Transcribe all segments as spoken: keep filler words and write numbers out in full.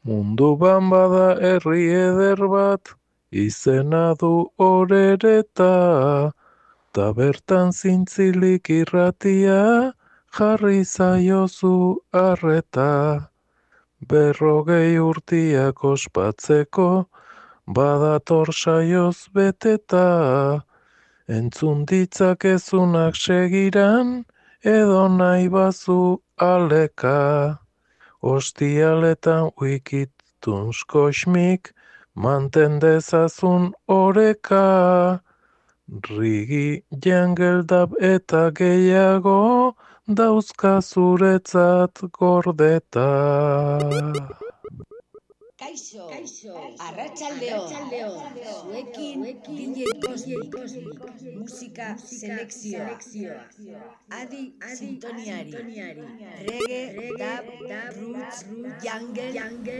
Munduan bada herri eder bat, izena du Orereta, ta bertan zintzilik irratia, jarri zaiozu arreta. Berrogei urtiak ospatzeko, badator saioz beteta, entzun ditzakezunak segiran, edo nahi bazu aleka. Ostialetan wikituns kosmik, manten dezazun oreka. Rigi, jungle dub eta gehiago, dauzka zuretzat gordeta. Kaixo, Kaixo. Arratsaldeo, zuekin D J Cosmic, musika selekzioa, adi sintoniari, reggae, dub, roots, jungle.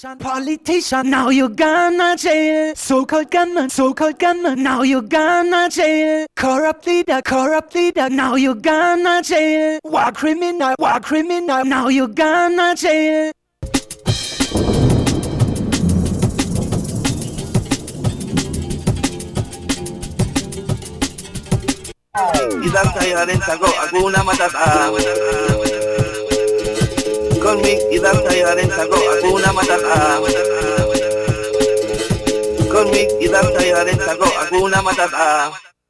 politician, politician, now you gonna jail. So-called gunman, so-called gunman, now you gonna jail. Corrupt leader, corrupt leader, now you gonna jail. War criminal, war criminal, now you gonna jail. Idartaiarentzako Hakuna Matata. Conmic Idartaiarentzako Hakuna Matata. Conmic Idartaiarentzako Hakuna Matata.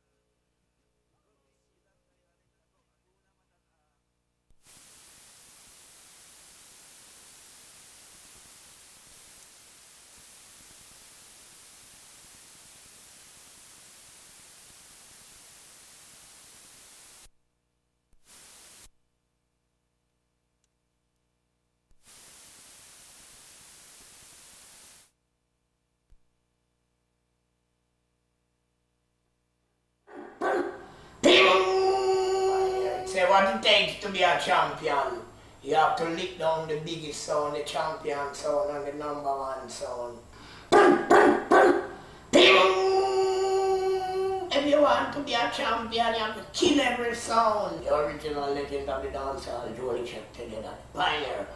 Say what it takes to be a champion. You have to lick down the biggest sound, the champion sound and the number one sound. If you want to be a champion, you have to kill every sound. The original legend of the dancehall, Jolie Check together, pioneer.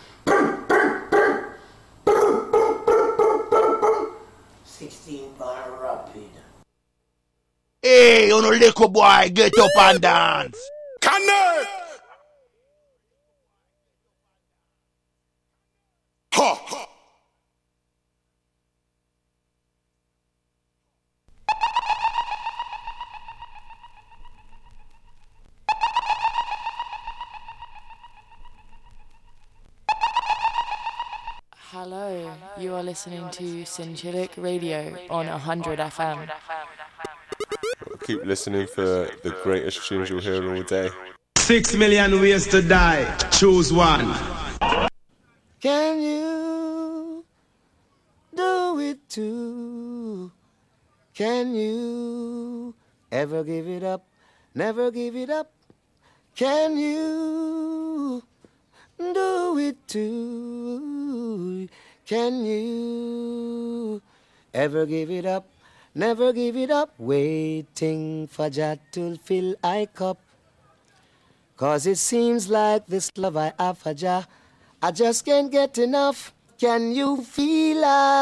sixteen pound rapid. Hey, you no little boy, get up and dance. Connect! Ha! Ha! Hello, you are listening to Synchilic Radio on one hundred F M. Keep listening for the greatest tunes you'll hear all day. Six million ways to die. Choose one. Can you do it too? Can you ever give it up? Never give it up. Can you do it too? Can you ever give it up? Never give it up, waiting for Jah to fill I cup. Cause it seems like this love I have for Jah, I just can't get enough. Can you feel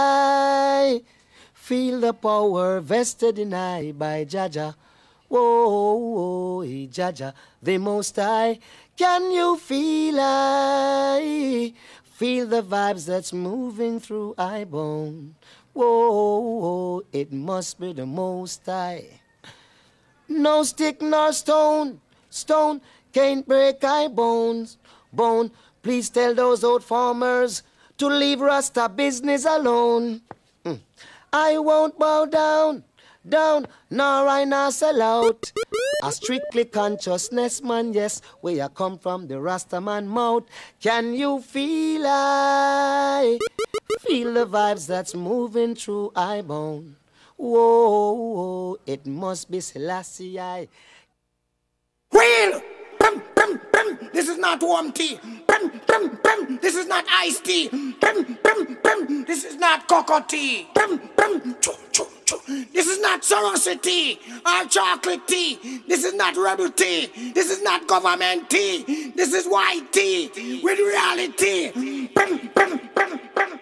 I feel the power vested in I by Jah Jah? Whoa, whoa, Jah Jah, the Most High. Can you feel I feel the vibes that's moving through I bone? Whoa, whoa, it must be the Most High. No stick nor stone, stone can't break I bones. Bone, please tell those old farmers to leave Rasta business alone. Mm. I won't bow down, down, nor I not sell out. A strictly consciousness man, yes, where I come from the Rasta man mouth. Can you feel I feel the vibes that's moving through I bone? Whoa, whoa, it must be Selassie I. Wheel! Brum, brum, brum. This is not warm tea. Brum, brum, brum. This is not iced tea. Brum, brum, brum. This is not cocoa tea. Brum, brum. Choo, choo, choo. This is not Sorosity tea or chocolate tea. This is not rebel tea. This is not government tea. This is white tea with reality. Brum, brum, brum, brum.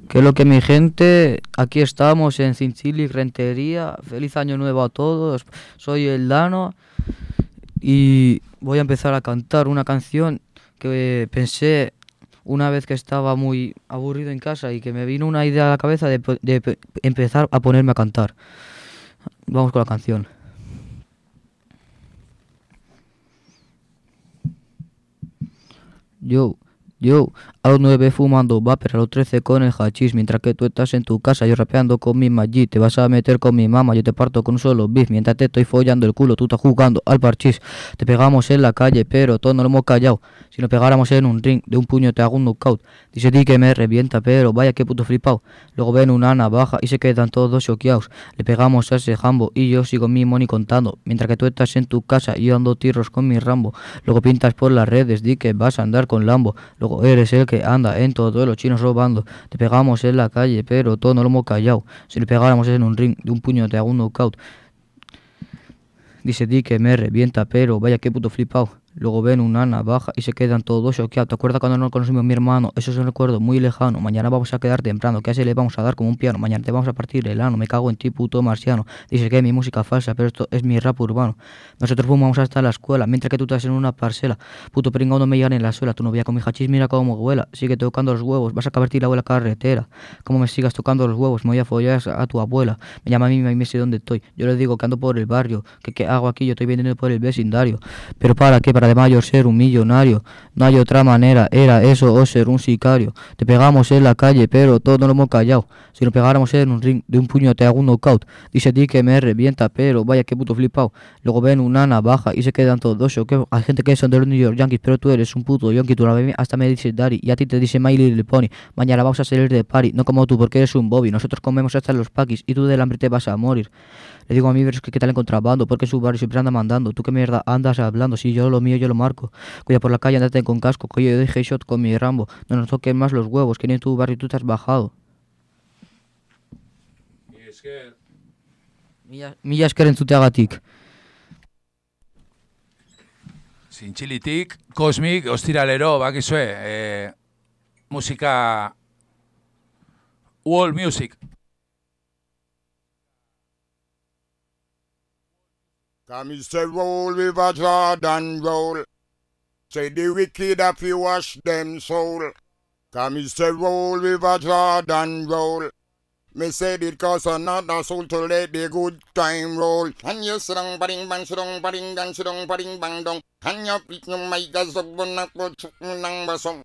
¿Qué es lo que mi gente? Aquí estamos en Cinchili Rentería. Feliz año nuevo a todos. Soy el Dano y voy a empezar a cantar una canción que pensé una vez que estaba muy aburrido en casa y que me vino una idea a la cabeza de, de empezar a ponerme a cantar. Vamos con la canción. Yo, yo, a los nueve fumando vapor, a los trece con el hachís, mientras que tú estás en tu casa, yo rapeando con mi Maggi, te vas a meter con mi mamá, yo te parto con un solo beef, mientras te estoy follando el culo, tú estás jugando al parchís, te pegamos en la calle, pero todos no lo hemos callado, si nos pegáramos en un ring, de un puño te hago un knockout, dice ti que me revienta, pero vaya que puto flipao, luego ven una navaja y se quedan todos choqueados, le pegamos a ese jambo y yo sigo mi money contando, mientras que tú estás en tu casa y yo ando tirros con mi Rambo, luego pintas por las redes, di que vas a andar con Lambo, luego eres el que anda en todos los chinos robando, te pegamos en la calle, pero todo no lo hemos callado, si le pegáramos en un ring, de un puño te hago un knockout, dice di que me revienta, pero vaya que puto flipao. Luego ven una navaja y se quedan todos choqueados. ¿Te acuerdas cuando nos conocimos mi hermano? Eso es un recuerdo muy lejano. Mañana vamos a quedar temprano, que a ese le vamos a dar como un piano. Mañana te vamos a partir el ano, me cago en ti, puto marciano. Dice que es mi música falsa, pero esto es mi rap urbano. Nosotros fumamos hasta la escuela, mientras que tú estás en una parcela. Puto pringao no me llegan en la suela. Tu novia con mi hachís, mira cómo huela. Sigue tocando los huevos, vas a acabar tirado en la carretera. Como me sigas tocando los huevos, me voy a follar a tu abuela. Me llama a mí y me dice dónde estoy. Yo le digo que ando por el barrio, que qué hago aquí, yo estoy vendiendo por el vecindario. Pero para qué, para de mayor ser un millonario, no hay otra manera, era eso o ser un sicario. Te pegamos en la calle, pero todos no lo hemos callado. Si nos pegáramos en un ring, de un puño te hago un knockout. Dice ti que me revienta, pero vaya que puto flipao. Luego ven una navaja y se quedan todos choqueados. Hay gente que son de los New York Yankees, pero tú eres un puto yonki. Tú la bebé hasta me dices daddy y a ti te dice My Little Pony. Mañana vamos a salir de party, no como tú porque eres un Bobby. Nosotros comemos hasta los paquis y tú del hambre te vas a morir. Le digo a mi verso que qué tal en contrabando, porque su barrio siempre anda mandando. Tú qué mierda andas hablando, si yo lo mío yo lo marco. Cuida por la calle, andate con casco, que yo dejé shot con mi Rambo. No nos toquen más los huevos, que ni en tu barrio tú te has bajado. Mila esker entzuteagatik. Zintxilitik, Kosmik, ostiralero, bakizue, eh, musika, world music. Come he say roll with a Jordan roll. Say the wicked have you wash them soul. Come he say roll with a Jordan roll. Me said it cause another soul to let the good time roll. And you srong baring bang srong baring dan srong baring bang dong. And you pick no my gas up on up on nang basong.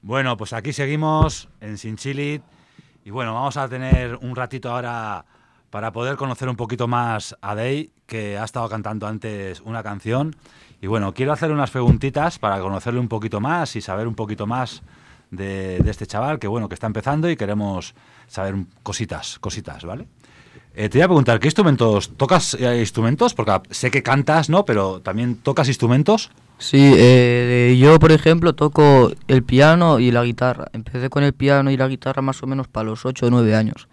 Bueno, pues aquí seguimos en Sin Chili y bueno, vamos a tener un ratito ahora para poder conocer un poquito más a Day, que ha estado cantando antes una canción. Y bueno, quiero hacerle unas preguntitas para conocerle un poquito más y saber un poquito más de, de este chaval, que bueno, que está empezando y queremos saber cositas, cositas, ¿vale? Eh, te voy a preguntar, ¿qué instrumentos? ¿Tocas eh, instrumentos? Porque sé que cantas, ¿no? Pero ¿también tocas instrumentos? Sí, eh, yo por ejemplo toco el piano y la guitarra. Empecé con el piano y la guitarra más o menos para los ocho o nueve años.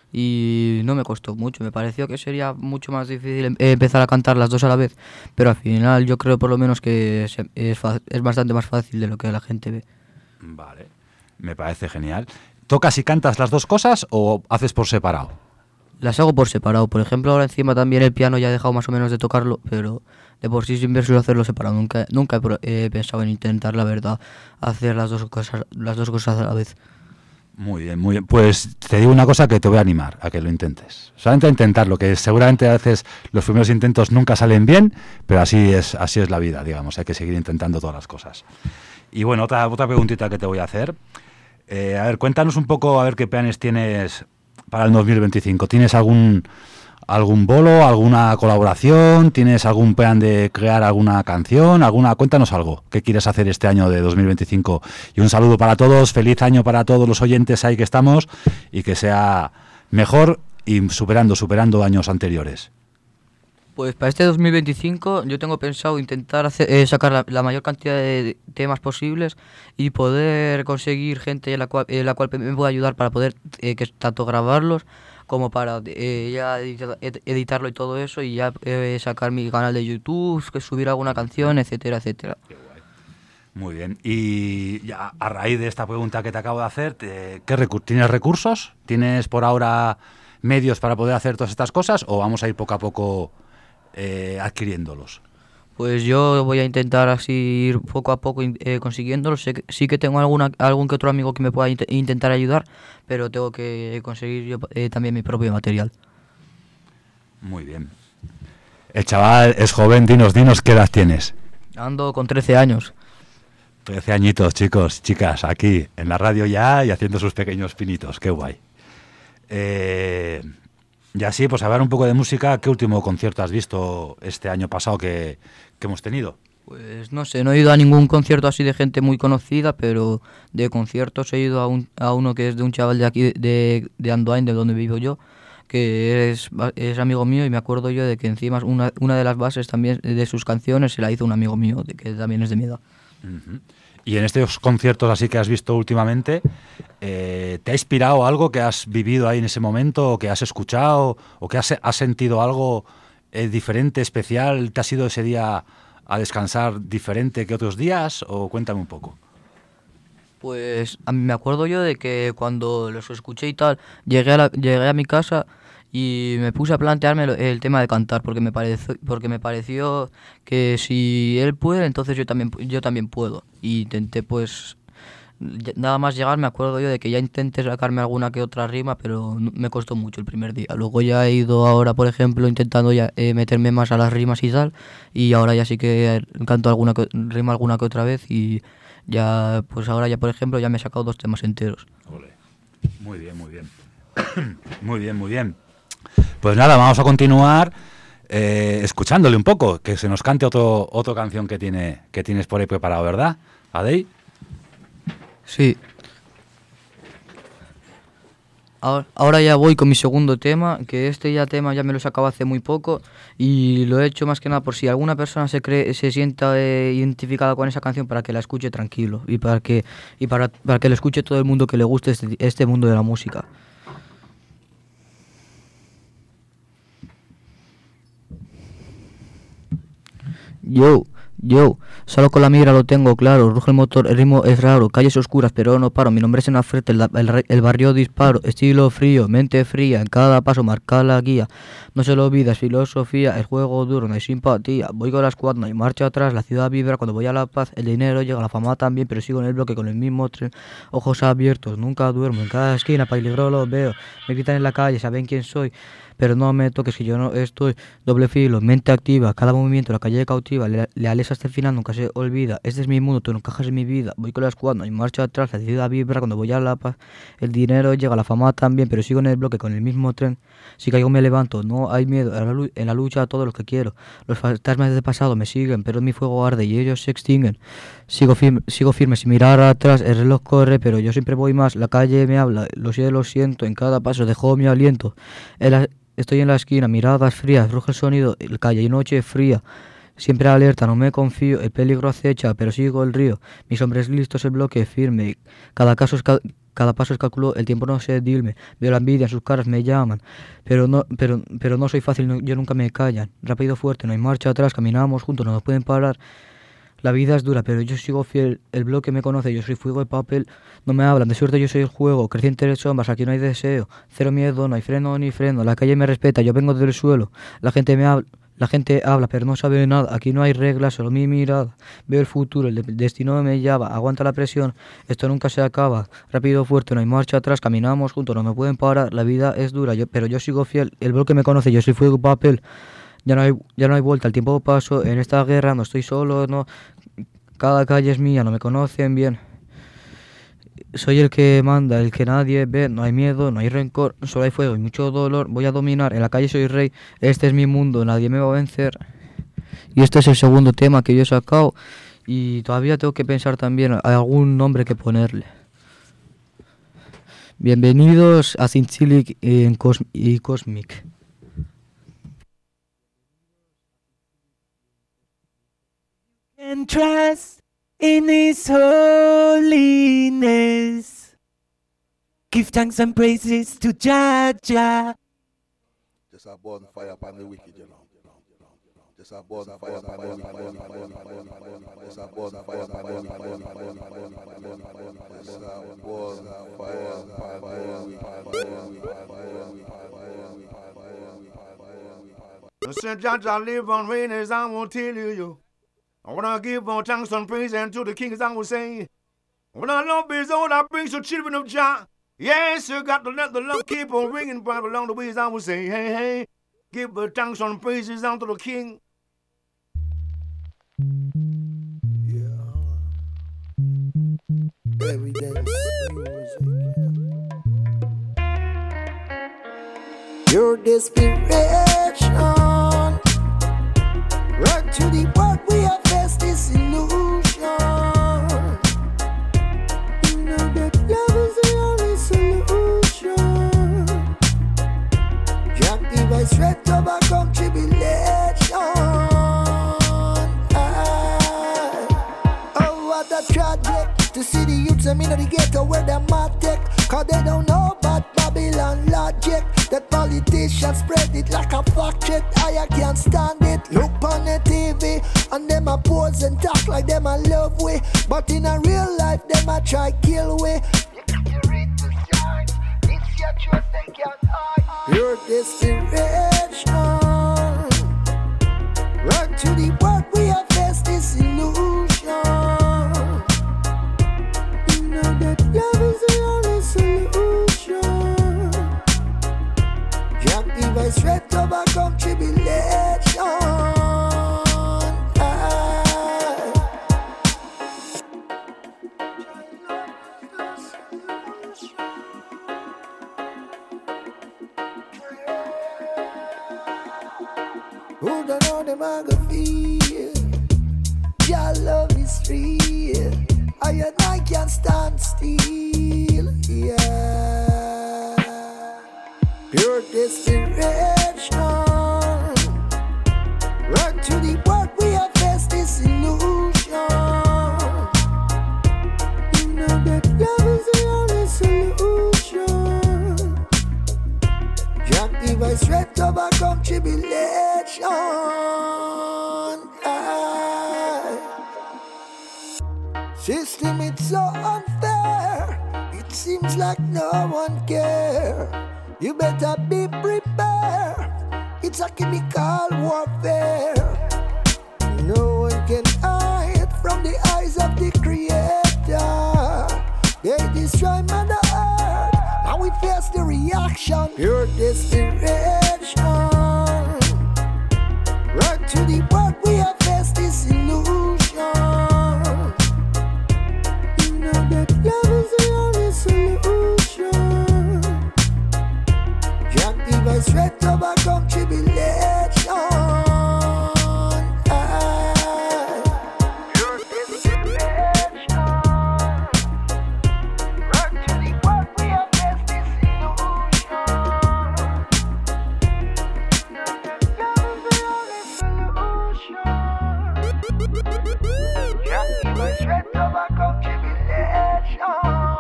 Y no me costó mucho, me pareció que sería mucho más difícil em- empezar a cantar las dos a la vez. Pero al final yo creo por lo menos que se- es, fa- es bastante más fácil de lo que la gente ve. Vale, me parece genial. ¿Tocas y cantas las dos cosas o haces por separado? Las hago por separado. Por ejemplo, ahora encima también el piano ya he dejado más o menos de tocarlo, pero de por sí siempre suelo hacerlo separado. Nunca, nunca he, pro- he pensado en intentar, la verdad, hacer las dos cosas, las dos cosas a la vez. Muy bien, muy bien. Pues te digo una cosa que te voy a animar a que lo intentes. Solamente a intentarlo, que seguramente a veces los primeros intentos nunca salen bien, pero así es, así es la vida, digamos. Hay que seguir intentando todas las cosas. Y bueno, otra, otra preguntita que te voy a hacer. Eh, a ver, cuéntanos un poco, a ver qué planes tienes para el dos mil veinticinco. ¿Tienes algún algún bolo, alguna colaboración? ¿Tienes algún plan de crear alguna canción? alguna Cuéntanos algo. ¿Qué quieres hacer este año de dos mil veinticinco? Y un saludo para todos, feliz año para todos los oyentes ahí que estamos y que sea mejor y superando, superando años anteriores. Pues para este dos mil veinticinco yo tengo pensado intentar hacer, eh, sacar la, la mayor cantidad de temas posibles y poder conseguir gente en la cual, en la cual me pueda ayudar para poder eh, que tanto grabarlos como para eh, ya edita- ed- editarlo y todo eso y ya eh, sacar mi canal de YouTube, que subir alguna canción, etcétera, etcétera. Muy bien. Y ya, a raíz de esta pregunta que te acabo de hacer, te- ¿qué recur- ¿tienes recursos? ¿Tienes por ahora medios para poder hacer todas estas cosas o vamos a ir poco a poco eh, adquiriéndolos? Pues yo voy a intentar así ir poco a poco in- eh, consiguiéndolo. Sé que- sí que tengo alguna, algún que otro amigo que me pueda int- intentar ayudar, pero tengo que conseguir yo eh, también mi propio material. Muy bien. El chaval es joven, dinos, dinos qué edad tienes. Ando con trece años. trece añitos, chicos, chicas, aquí en la radio ya y haciendo sus pequeños pinitos, qué guay. Eh, y así, pues hablar un poco de música, ¿qué último concierto has visto este año pasado que, que hemos tenido? Pues no sé, no he ido a ningún concierto así de gente muy conocida, pero de conciertos he ido a, un, a uno que es de un chaval de aquí, de, de Andoain, de donde vivo yo, que es, ba- es amigo mío y me acuerdo yo de que encima una, una de las bases también de sus canciones se la hizo un amigo mío, de que también es de mi edad. Ujú. Y en estos conciertos así que has visto últimamente, eh, ¿te ha inspirado algo que has vivido ahí en ese momento, o que has escuchado, o que has, has sentido algo eh, diferente, especial? ¿Te has ido ese día a descansar diferente que otros días? O cuéntame un poco. Pues a mí me acuerdo yo de que cuando los escuché y tal, llegué a, la- llegué a mi casa y me puse a plantearme lo- el tema de cantar, porque me pareció, porque me pareció que si él puede, entonces yo también, pu- yo también puedo. Y intenté pues, ya- nada más llegar me acuerdo yo de que ya intenté sacarme alguna que otra rima, pero no- me costó mucho el primer día. Luego ya he ido ahora, por ejemplo, intentando ya eh, meterme más a las rimas y tal, y ahora ya sí que canto alguna que- rima alguna que otra vez y ya, pues ahora ya, por ejemplo, ya me he sacado dos temas enteros. Muy bien, muy bien. Muy bien, muy bien. Pues nada, vamos a continuar eh, escuchándole un poco, que se nos cante otro, otra canción que tiene que tienes por ahí preparado, ¿verdad, Adey? Sí. Ahora, ahora ya voy con mi segundo tema, que este ya tema ya me lo sacaba hace muy poco y lo he hecho más que nada por si alguna persona se cree, se sienta eh, identificada con esa canción para que la escuche tranquilo y para que y para, para que le escuche todo el mundo que le guste este, este mundo de la música. Yo, yo, solo con la mira lo tengo claro, ruge el motor, el ritmo es raro, calles oscuras pero no paro, mi nombre es Enafrete, el, el, re- el barrio disparo, estilo frío, mente fría, en cada paso marca la guía, no se lo olvidas, filosofía, el juego duro, no hay simpatía, voy con las cuatro, no hay marcha atrás, la ciudad vibra, cuando voy a La Paz, el dinero llega, la fama también, pero sigo en el bloque con el mismo tren, ojos abiertos, nunca duermo, en cada esquina peligro lo veo, me gritan en la calle, saben quién soy, pero no me toques que yo no estoy doble filo, mente activa, cada movimiento la calle cautiva, le, leales hasta el final nunca se olvida, este es mi mundo, tú no encajas en mi vida, voy con la escuadra, no hay marcha atrás, la ciudad vibra cuando voy a la paz, el dinero llega, la fama también, pero sigo en el bloque con el mismo tren, si caigo me levanto, no hay miedo, en la, lu- en la lucha a todo lo que quiero, los fantasmas del pasado me siguen, pero mi fuego arde y ellos se extinguen, sigo firme, sigo firme sin mirar atrás, el reloj corre, pero yo siempre voy más, la calle me habla, lo sé, lo siento, en cada paso dejo mi aliento, en la, estoy en la esquina, miradas frías, ruge el sonido, el calle y noche fría, siempre alerta, no me confío, el peligro acecha, pero sigo el río, mis hombres listos, el bloque firme, cada caso es ca- cada paso es cálculo, el tiempo no se dilme, veo la envidia en sus caras, me llaman, pero no, pero, pero no soy fácil, no, yo nunca me callan, rápido fuerte, no hay marcha atrás, caminamos juntos, no nos pueden parar. La vida es dura, pero yo sigo fiel, el bloque me conoce, yo soy fuego de papel, no me hablan, de suerte yo soy el juego, creciente de sombras, aquí no hay deseo, cero miedo, no hay freno ni freno, la calle me respeta, yo vengo del suelo, la gente me habla, la gente habla, pero no sabe nada, aquí no hay reglas, solo mi mirada, veo el futuro, el de- destino me llama, aguanta la presión, esto nunca se acaba, rápido fuerte, no hay marcha atrás, caminamos juntos, no me pueden parar, la vida es dura, yo, pero yo sigo fiel, el bloque me conoce, yo soy fuego de papel, ya no hay, ya no hay vuelta, el tiempo pasó, en esta guerra no estoy solo, no, cada calle es mía, no me conocen bien. Soy el que manda, el que nadie ve, no hay miedo, no hay rencor, solo hay fuego y mucho dolor, voy a dominar, en la calle soy rey, este es mi mundo, nadie me va a vencer. Y este es el segundo tema que yo he sacado y todavía tengo que pensar también, hay algún nombre que ponerle. Bienvenidos a Cinchilic y Cos- y Cosmic. And trust in His holiness. Give thanks and praises to Jah Jah. Just a bonfire upon the wicked, you know. Just a bonfire upon the wicked. Just a bonfire upon the wicked. Just a bonfire upon the wicked. Saint Jah Jah live on rainers, I won't tell you, you. I wanna give all thanks and praise and to the kings, I will say. When I love is all I bring to children of Jah. Yes, you got to let the love keep on ringing, but along the ways I will say, hey, hey, give the thanks and praises unto the King. Yeah. Evidence music. Your desperation. Run to the world, we have faced this illusion. You know that love is the only solution. Jack device straight to overcome tribulation. Aye. Oh, what a tragic to see the youths and me know the ghetto where they're mad tech. Cause they don't know about Babylon logic. That politicians spread it like a fact check. I can't stand it. Look on the T V and them a pose and talk like them a love we. But in a real life them a try kill we. You read the signs, it's your truth they can't hide. Your desperation. Run to the world, we have faced this illusion. You know that love is the only solution. Jack device straight to overcome tribulation. Aye. Who don't know them I go feel? Your love is real. I and I can't stand still. Yeah. Pure desperation. Run to the world, we have faced this illusion. You know that love is the only solution. Jack device straight to overcome tribulation. Aye. System, it's so unfair. It seems like no one cares. You better be prepared. It's a chemical warfare. No one can hide from the eyes of the Creator. They destroy Mother Earth. Now we face the reaction. Pure desperation. strength to overcome tribulation.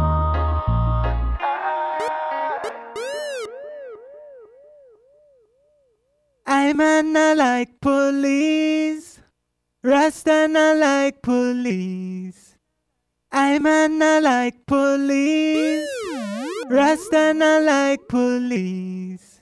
I'm not like police, Rasta not like police. I'm not like police, Rasta not like police.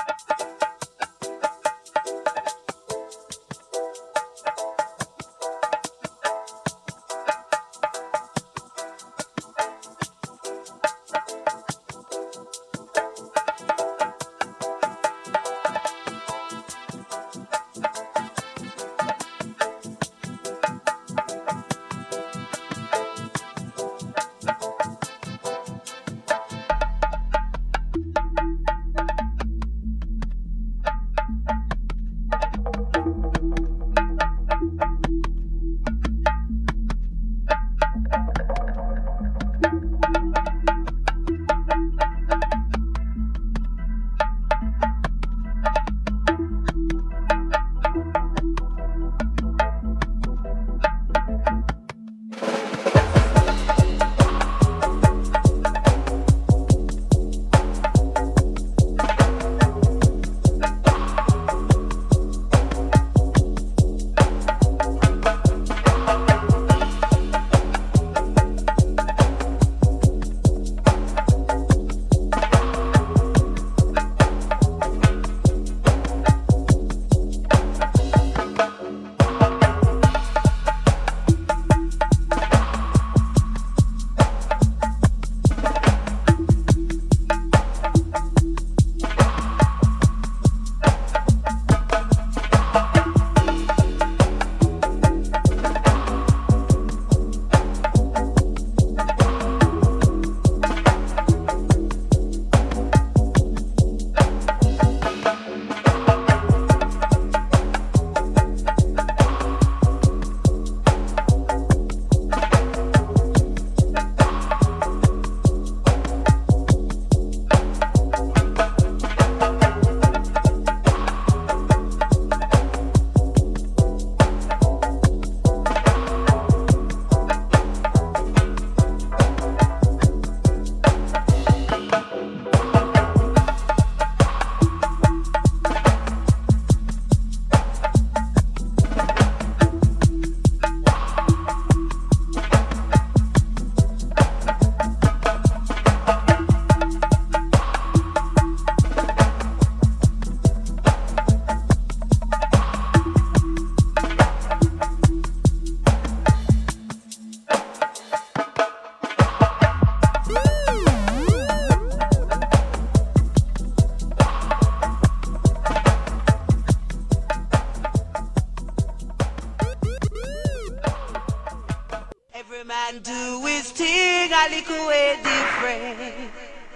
Man do his thing a little way different.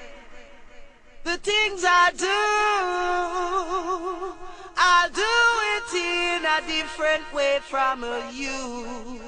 The things I do, I'll do it in a different way from you.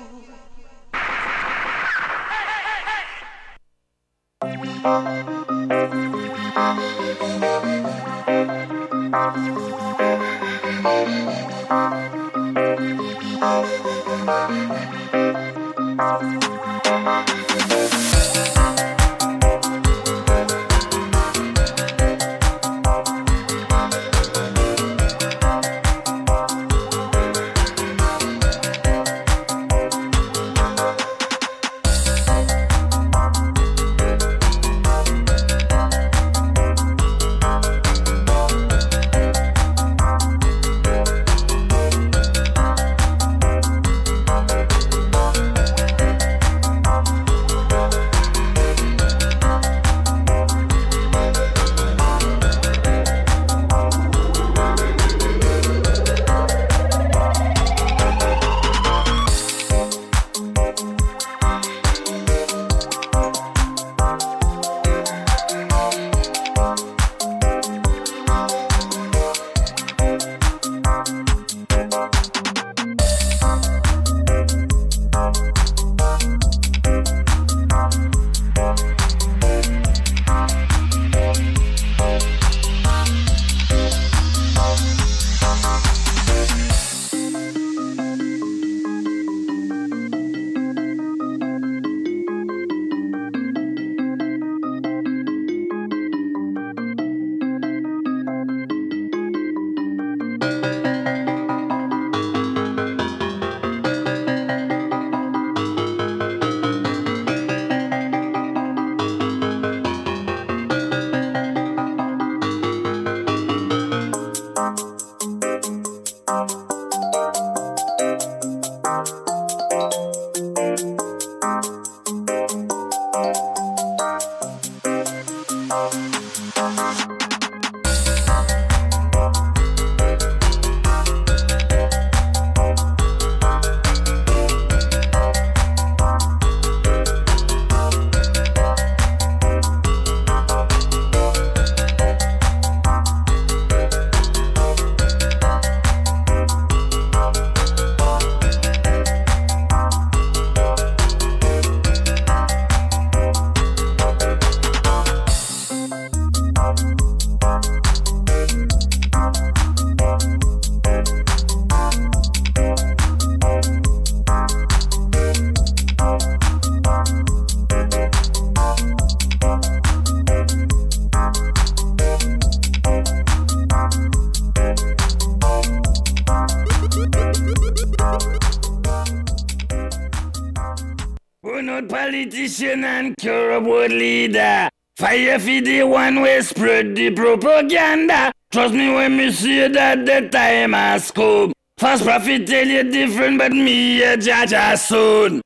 Burn out politician and corrupt world leader. Fire for the one way spread the propaganda. Trust me when me say that the time has come. Fast profit tell you different, but me a judge as soon.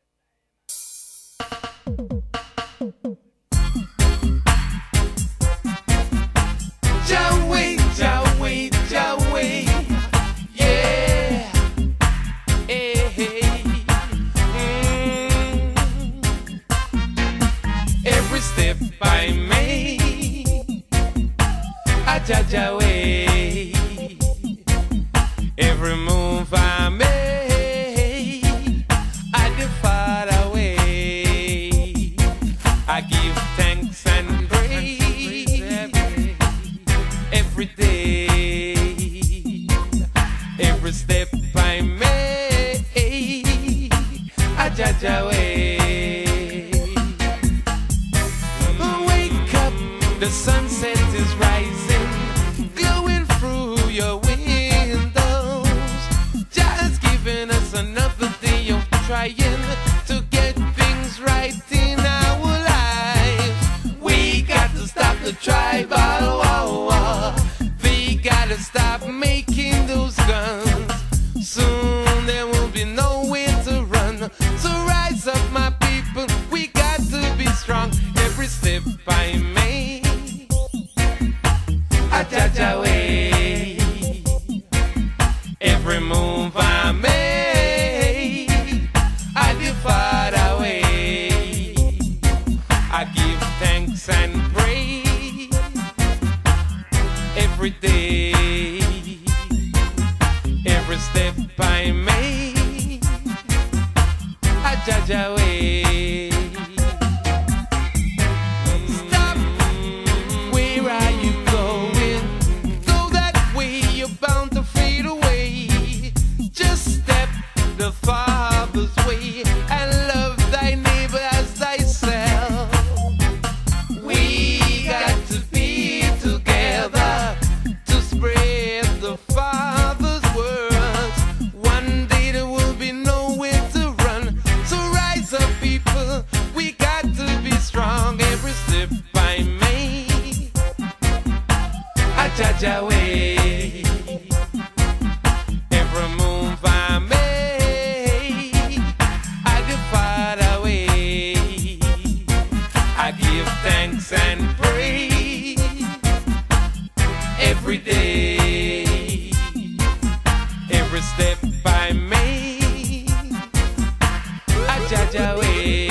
Jaway, Jaway, Jaway, yeah, hey, hey. Mm. Every step I make, I judge away. Every move I make, I depart away. I give thanks and praise every day. Every step I make, I judge away. Wake up, the sunset is rising, glowing through your windows. Just giving us another day of trying to get things right in our lives. We got to stop the tribal war. They gotta stop making those guns. Soon there will be nowhere to run. So rise up, my people, we got to be strong. Every step I make, I judge away. Every move I make, I depart away. I give thanks and praise every day. Every step I make, I judge away. Stop, where are you going? Go that way, you're bound to fade away. Just step the Father's way and love thy neighbor as thyself. We got to be together to spread the Father's words. One day there will be nowhere to run. So rise up, people, we got to be strong. Every step I make, I judge away. Every move I make, I depart away. I give thanks and praise every day. Every step I make, I judge away.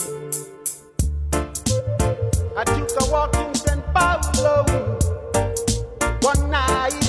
I took a walk in Saint Paulo one night.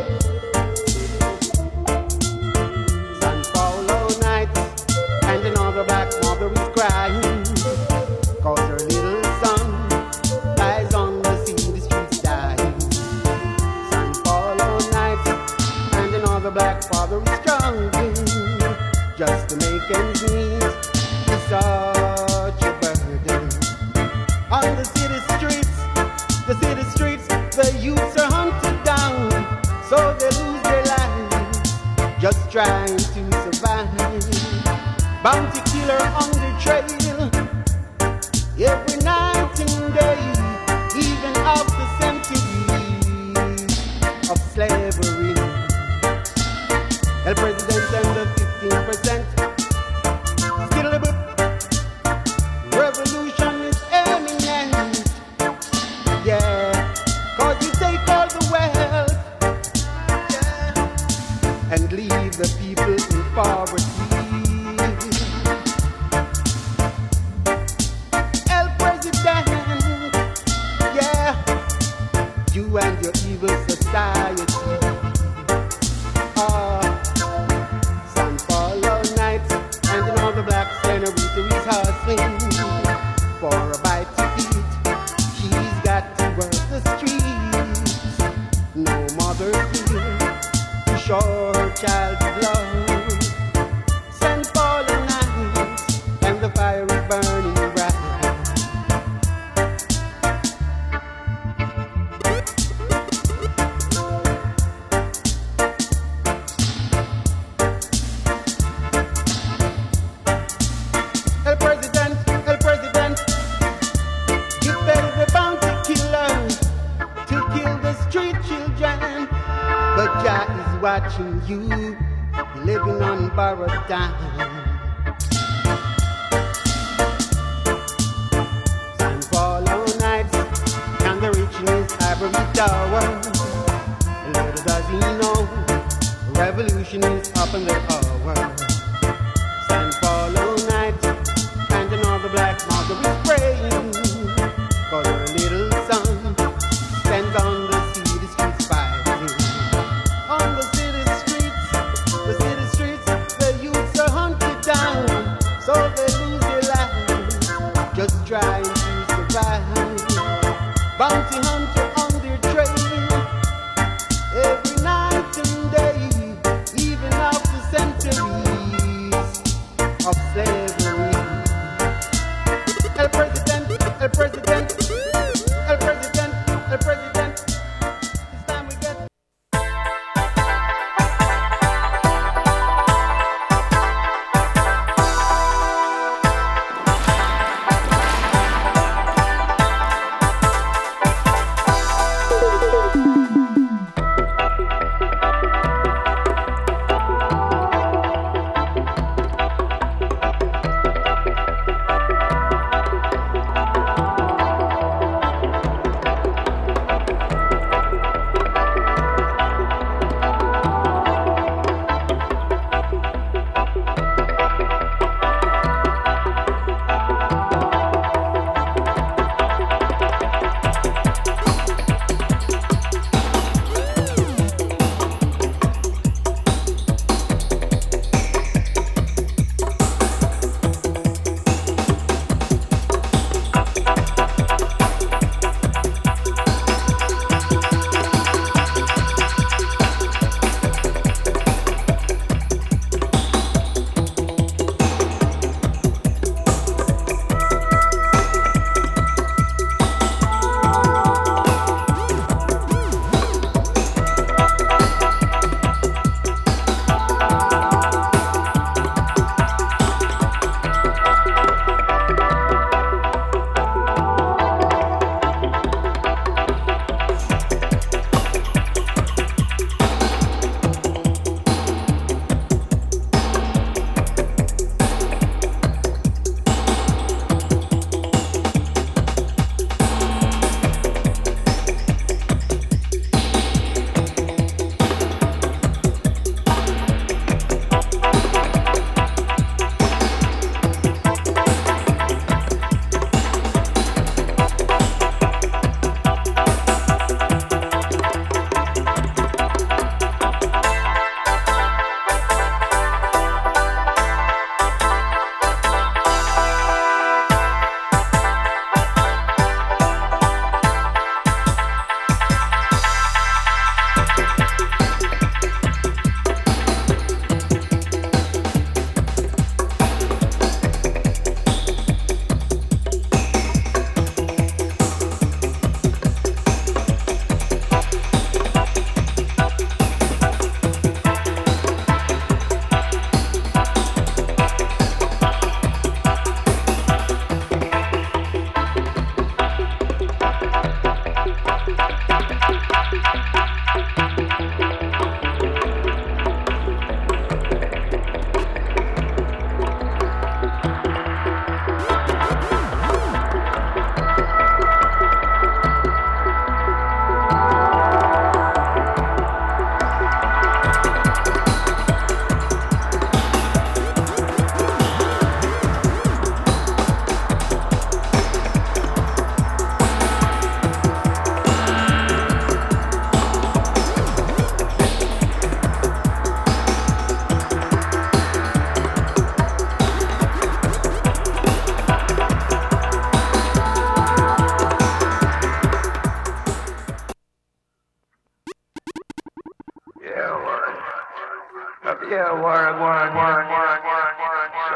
San Paulo night, and another black mother is crying, cause her little son lies on the city streets dying. San Paulo night, and another black father is struggling just to make ends meet. It's such a burden on the city streets, the city streets. The youths are hunted down, so they lose their lives just trying to survive. Bounty killer on the trail every night and day, even after centuries of slavery. El President and the fifteen percent still a bit. Revolution is imminent, yeah, cause you take all the wealth, yeah, and leave the people in poverty. El President, yeah, you and your evil society. Ah, San Paulo night, and another black senorita is hustling for a bite to eat. She's got to work the streets. No mother here to show her child's love. San Paulo night, and the fire is burning bright. El President, El President, you tell the bounty killer to kill the street children, but Jah is watching you, living on borrowed time. San Paulo nights, and the rich in his ivory tower. Little does he know, revolution is up in the hour. San Paulo night, and another black mother is praying, cause her little son stands on the city streets fighting. On the city streets, the city streets, the youths are hunted down, so they lose their lives, just trying to survive. Bounty hunter on their trail, every night and day, even after centuries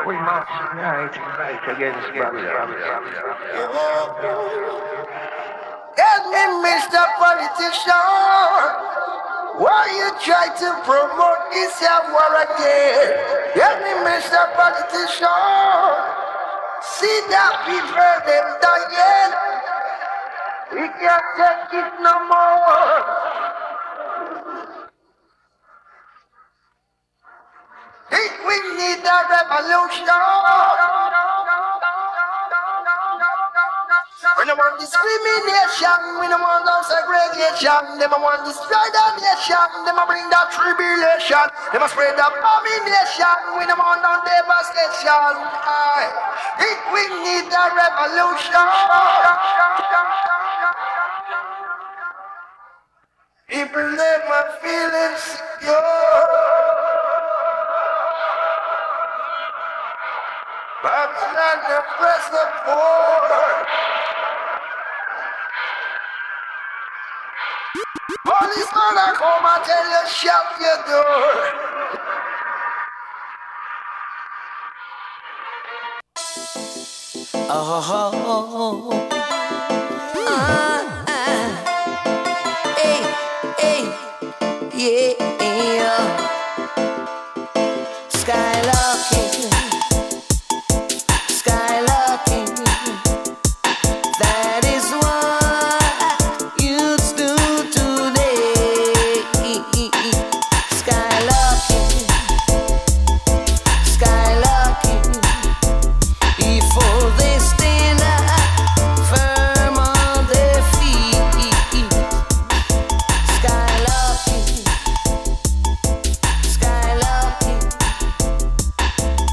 we must unite and fight against Babylon. Get me, Mister Politician. Why you try to promote this here war again? Get me, Mister Politician. See that people them dying. We can't take it no more. Think we need a revolution. We don't want discrimination, we don't want no segregation. Them a want destroy the nation, them a bring that tribulation. Them a spread abomination, we don't want no devastation. I think we need a revolution. People never feeling secure. Babylon the press the board. Policeman I come and tell you shut your door. Oh, oh, oh, ah, ah, hey, hey, yeah, skylarking, skylarking, that is what youths do today. Skylarking, skylarking, before they stand up firm on their feet. Skylarking, skylarking,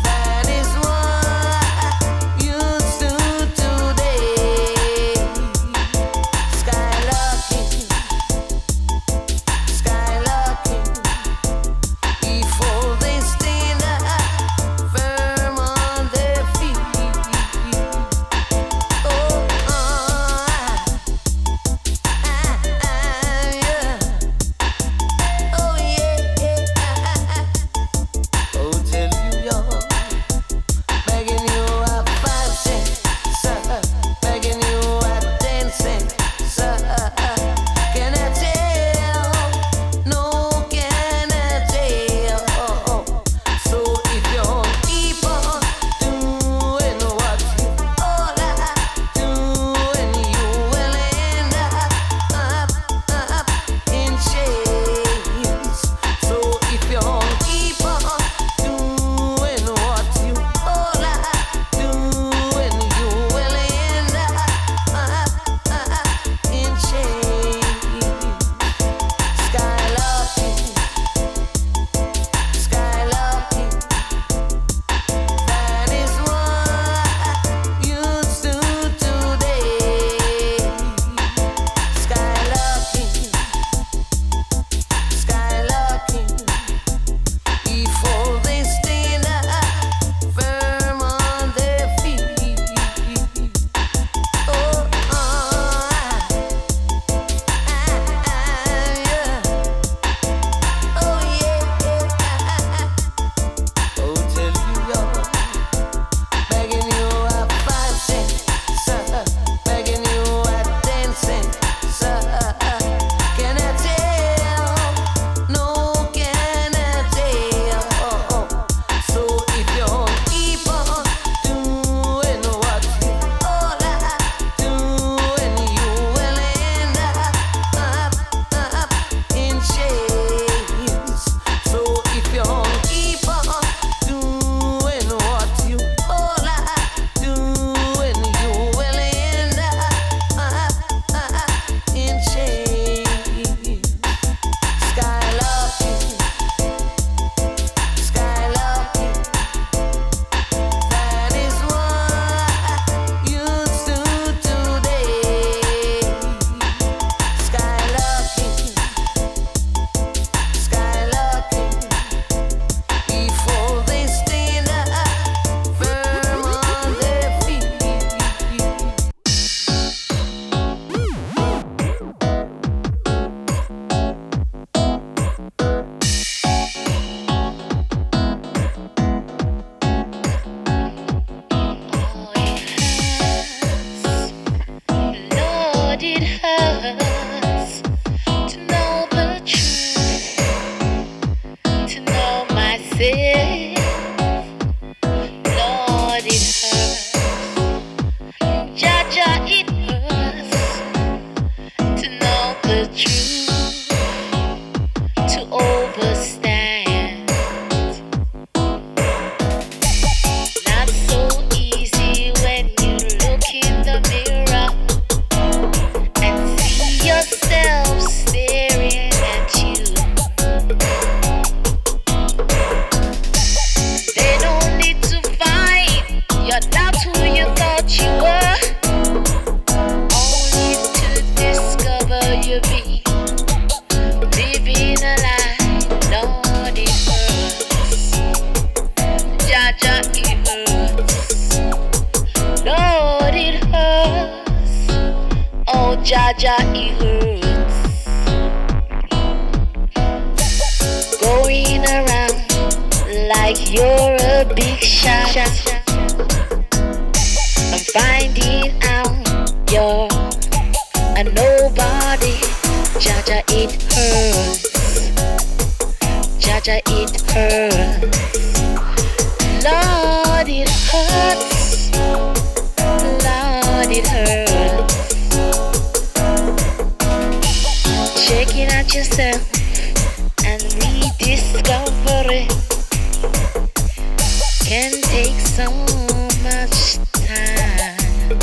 Jaja, it hurts. Going around like you're a big shot. I'm finding out you're a nobody. Jaja, it hurts. Jaja, it hurts. Lord, it hurts. Lord, it hurts. Checking out yourself and rediscovery can take so much time.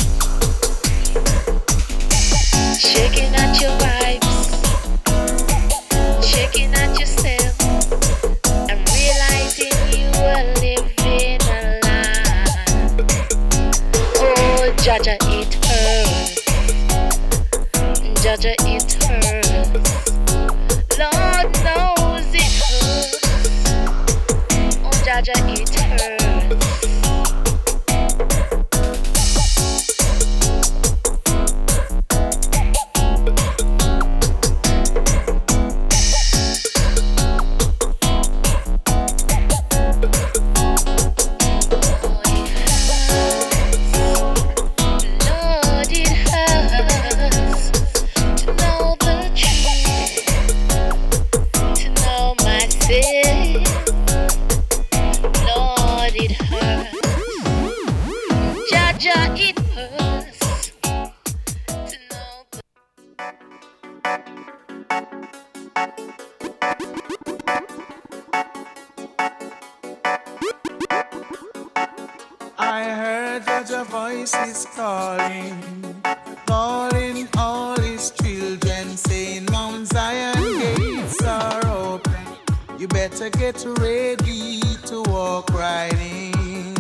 Checking out your vibes, checking out yourself, and realizing you are living a lie. Oh, Jaja, it hurts. Jaja, it hurts. Lord knows it hurts. Oh, Jaja, it hurts. Lord, it hurts to know the truth, to know myself. Lord, it hurts. Jaja, it hurts to know the I heard that your voice is calling, calling all his children, saying, Mount Zion gates are open. You better get ready to walk right in,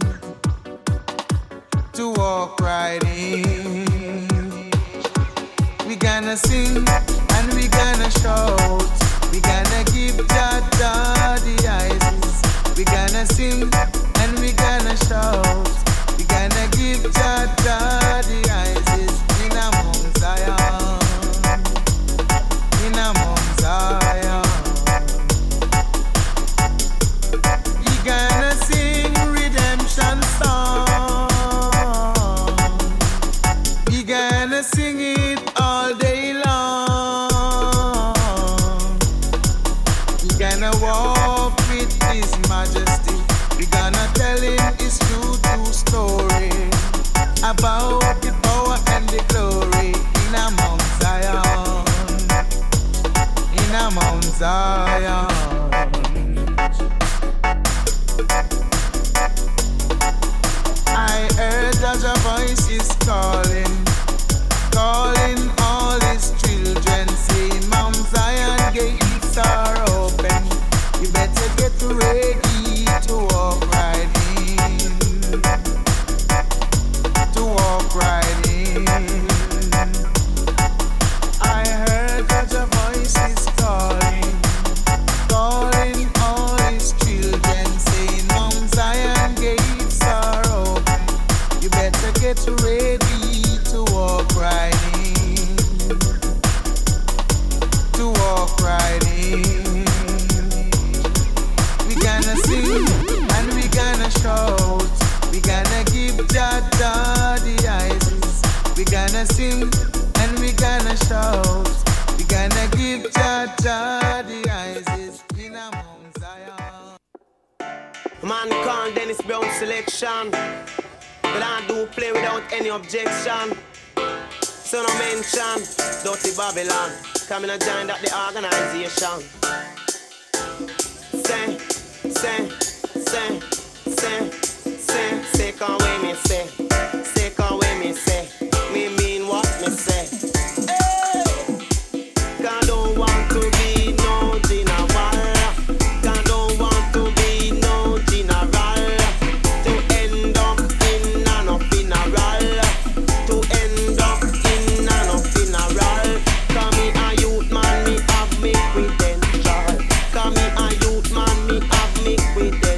to walk right in. We gonna sing and we gonna shout. We gonna give Jaja the ices. We gonna sing and we gonna shout. We gonna give Jaja the ices in a Mount Zion, in a Mount Zion. We gonna sing redemption song. We gonna sing it all day long. We gonna walk with His Majesty. We gonna tell Him His true, true story about the power and the glory in a Mount Zion, in a Mount Zion. I heard that your voice is calling, calling all His children, saying, Mount Zion gates are open. You better get ready to walk right in, to walk right in. I heard that your voice is calling, calling all His children, saying, Mount Zion gates are open. You better get ready to walk right in, to walk right in. We gonna sing and we gonna shout. We gonna give Jaja the ices. We gonna sing and we gonna shout. We gonna give Jaja the ices in a Mount Zion. Man called Dennis Brown selection, but I do play without any objection. So no mention Dirty Babylon, coming and join that the organization. Say, say, say, say, say, say, come away me say, say, come away me say, me mean what me say. Hey, I don't want to be no general, I don't want to be no general, to end up in a no funeral, to end up in a no funeral. Come me a youth man, me have me credential. Come me a youth man, me have me credential.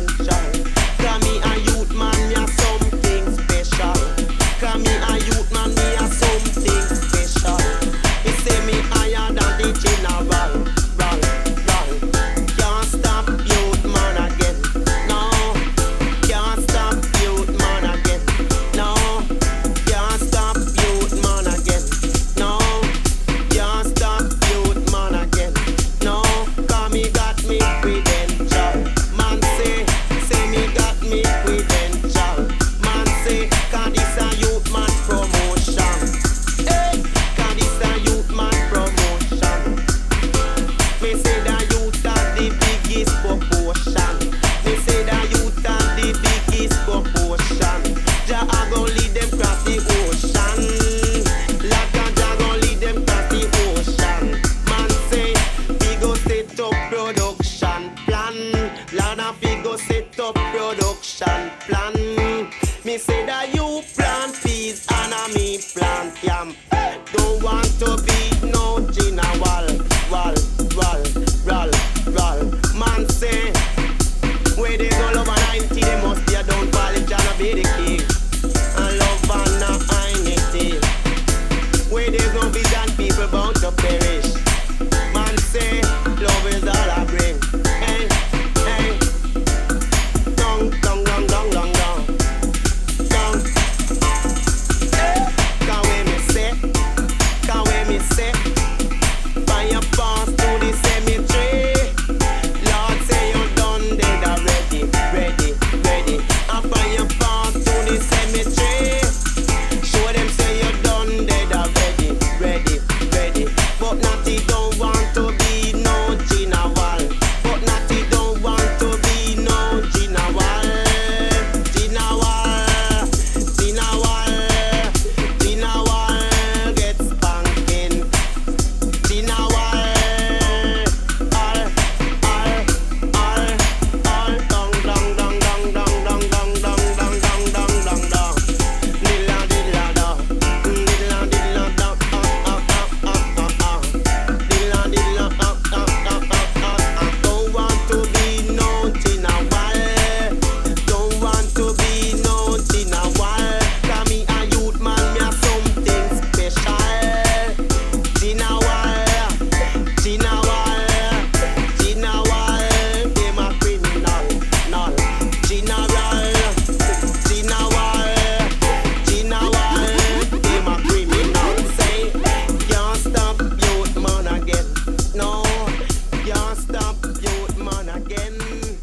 production plan. Me say that you plant peas and a me plant yam. Don't want to be no Gina wall, wall, wall, wall, wall. Man say, where they go love a ninety, they must be a down college and a be the king. And love and a ain't. Where they go vision, people bound to perish. Man say, love is all I bring. Hey, hey, dong, dong, dong, dong, dong, dong, dong. Hey, can we me say, can we me say, find your path to the cemetery. Lord say you done dead already, ready, ready. And find your path to the cemetery. Show them say you done dead already, ready, ready. But Natty don't want to be no Gina Wall. But Natty don't want to be no Gina Wall. Gina Wall, Gina Wall, Gina Wall gets spanking. Gina Wall, all, all, all, all, dong, dong, dong, dong, dong, dong, dong, dong, dong, dong, dong, dong, dong. Dilla, dilla, dong, dilla, dilla, dong, uh, uh, uh, uh, uh, uh. Dilla, dilla, uh, uh, uh, uh, uh, uh. Don't want to be no Gina Wall. Don't want to be no Gina Wall. 'Cause me a youth man, me a something special. Gina Wall, Gina Wall, Gina Wall, them a criminal, null. Gina Wall, Gina Wall, Gina Wall, them a criminal. Say, can't stop youth man again. No, can't stop youth man again.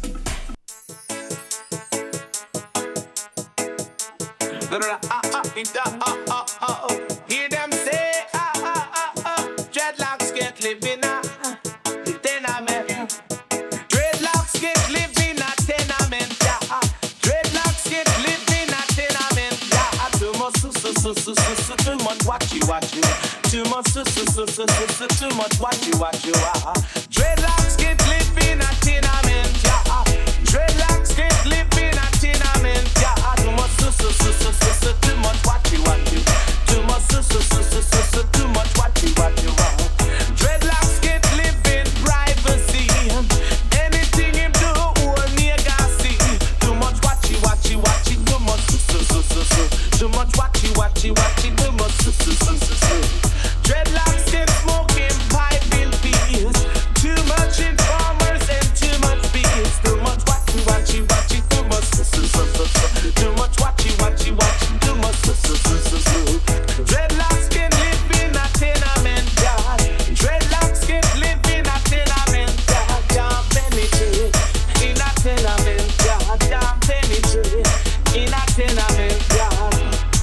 Hear them say, ah, ah, ah, ah. Dreadlocks can't live in a tenement. Dreadlocks can't live in a tenement. Yeah. Dreadlocks can't live in a tenement. Yeah. Too much, su, su, su, su, su, su, too much watchy, watchy. Too much, su, su, su, su, su, su, too much watchy, watchy. Ah. Dreadlocks can't live in a tenement. Yeah. Dreadlocks can't live in a tenement. Yeah. Too much, su, su, su, su, su, su, too much watchy, watchy. Too much, su, su, su, su, su, su, too much watchy, watchy. Dreadlocks can't live in privacy. Anything him do, whole nigga see. Too much watchy, watchy, watchy. Too much, su, su, su, su, su. Too much watchy, watchy, watchy. Too much, su, su, su, su, su. Dreadlocks can't smoking pipe in peace. Too much informers and too much peace. Too much watchy, watchy, watchy. Too much, su, su, su, su, su. Too much watchy, watchy, watchy. Too much, su, su, su, su, su. Dreadlocks can live in a tenement yard. Dreadlocks can live in a tenement yard. Can't penetrate in a tenement yard. Can't penetrate in a tenement yard.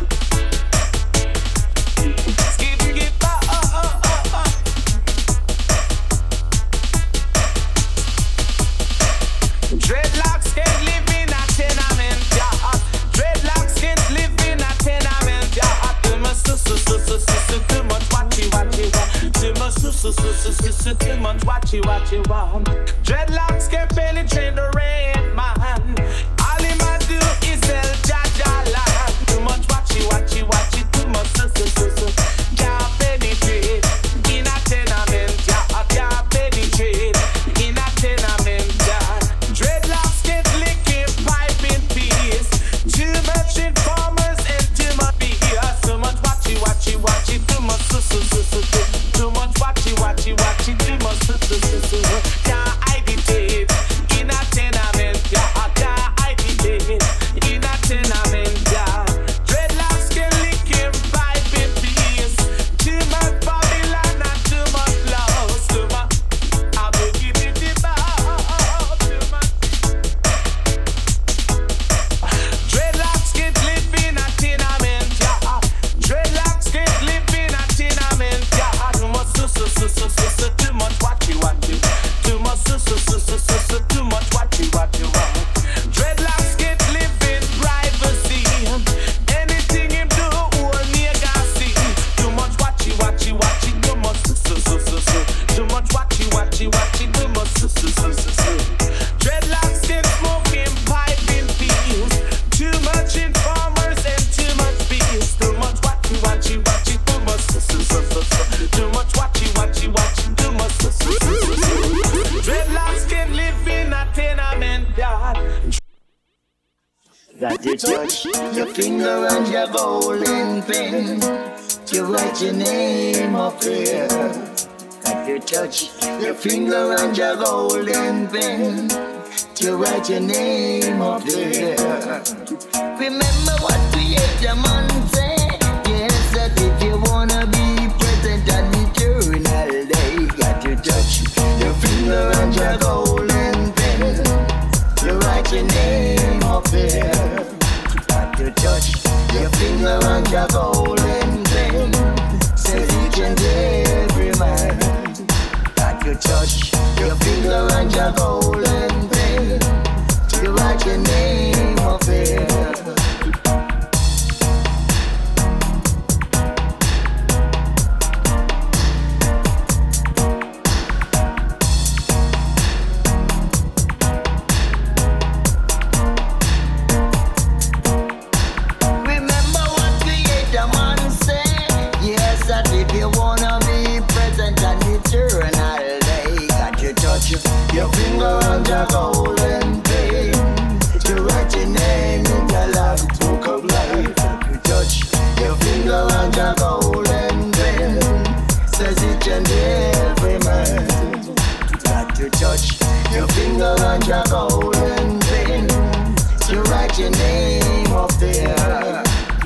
Skip, skip, oh, oh, oh, oh, oh. Dreadlocks can't live in a tenement yard. Dreadlocks can't live in a tenement yard. Too much, su, su, su, su, su, su, too much watchy, watchy, wa. Too much, su, su, su, su, su, su, too much watchy, watchy, wa. Dreadlocks can penetrate the rain, man. All him a do is sell Jaja land. Too much watchy, watchy, watchy. Too much, su, su, su, su. Can't penetrate in a tenement yard. Can't penetrate in a tenement yard. Dreadlocks get licking pipe in peace. Too much informers and too much beer. Too much watchy, watchy, watchy. Too much, su, su, su, su, su. Too much watchy, watchy, watchy. Too much, su, su, su, su. Can't Got to touch your finger and your golden pen to write your name up there. Got to touch your finger and your golden pen to write your name up there. Remember what Creator Man said. Yes, that if you wanna be present on eternal day, got to touch your finger and your golden pen to write your name up there. Got to touch your finger and your golden pen, says each and every man. Got to touch your finger and your golden pen to write your name up there. Your finger and your golden pen to write your name in the love book of life. You touch your finger and your golden pen, says each and every man. Got to touch your finger and your golden pen to write your name up there.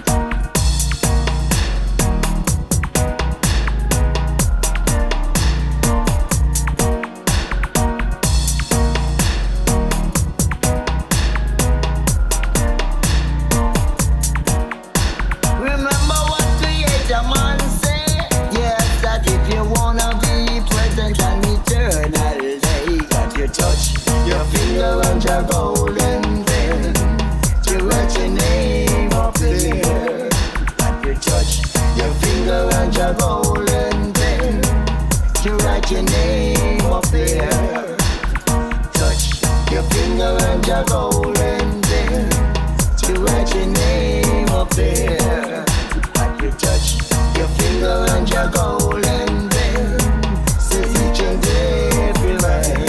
Your golden pen to write your name up there. Got to touch your finger and your golden pen to write your name up there. Touch your finger and your golden pen to write your name up there. Got to touch your finger and your golden pen, says each and every man.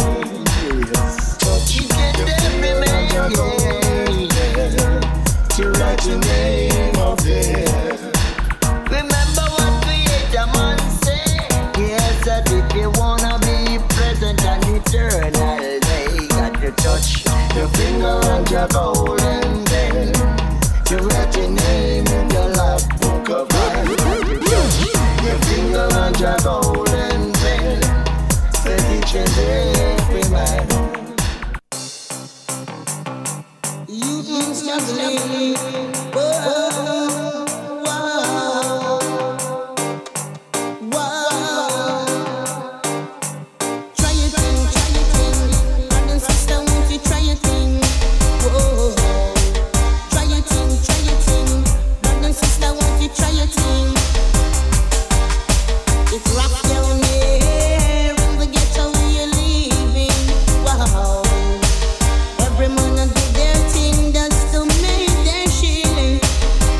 To write your name up there. Remember what Creator Man said. Yes, that if you wanna be present on eternal day, got to touch your finger and your golden pen to write your name in the love book of life. Got to touch your finger and your golden pen, says each and every man. You've been struggling, whoa, whoa, whoa. Try your thing, try your thing, brother and sister, won't you try your thing? Whoa, try your thing, try your thing, brother and sister, won't you try your thing? It's rough down here in the ghetto you're living, wow. Every man a do their thing just to make their shilling.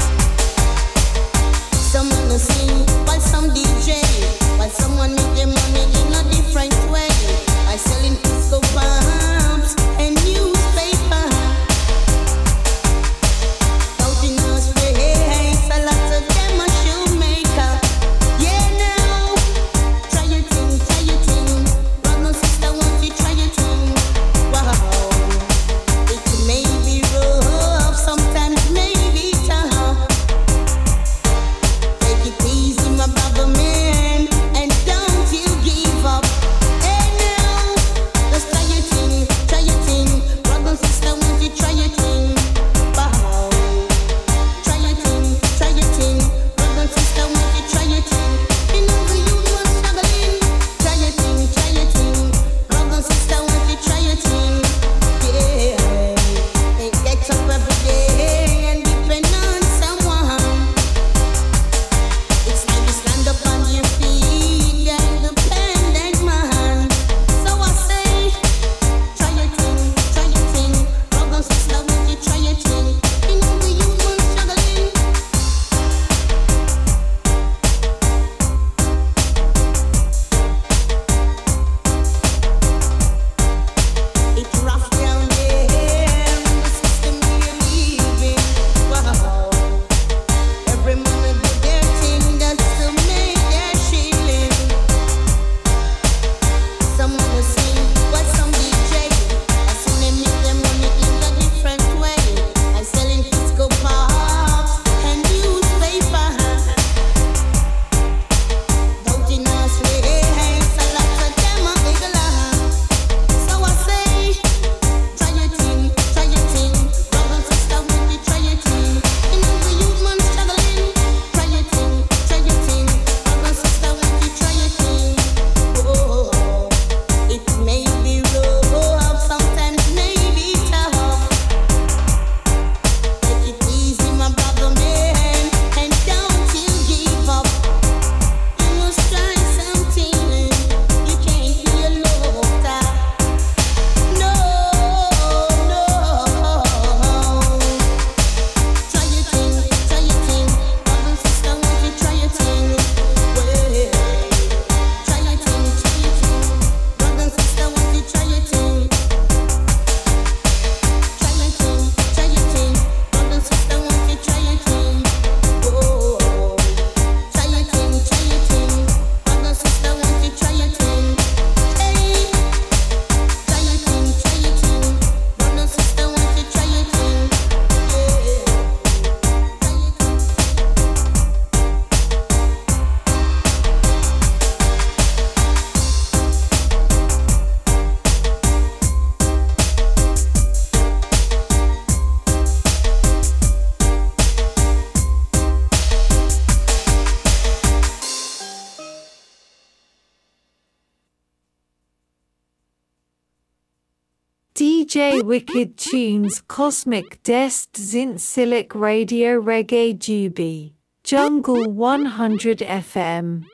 J Wicked Tunes Cosmic Dest Zint Silic Radio Reggae Jubi Jungle one hundred F M.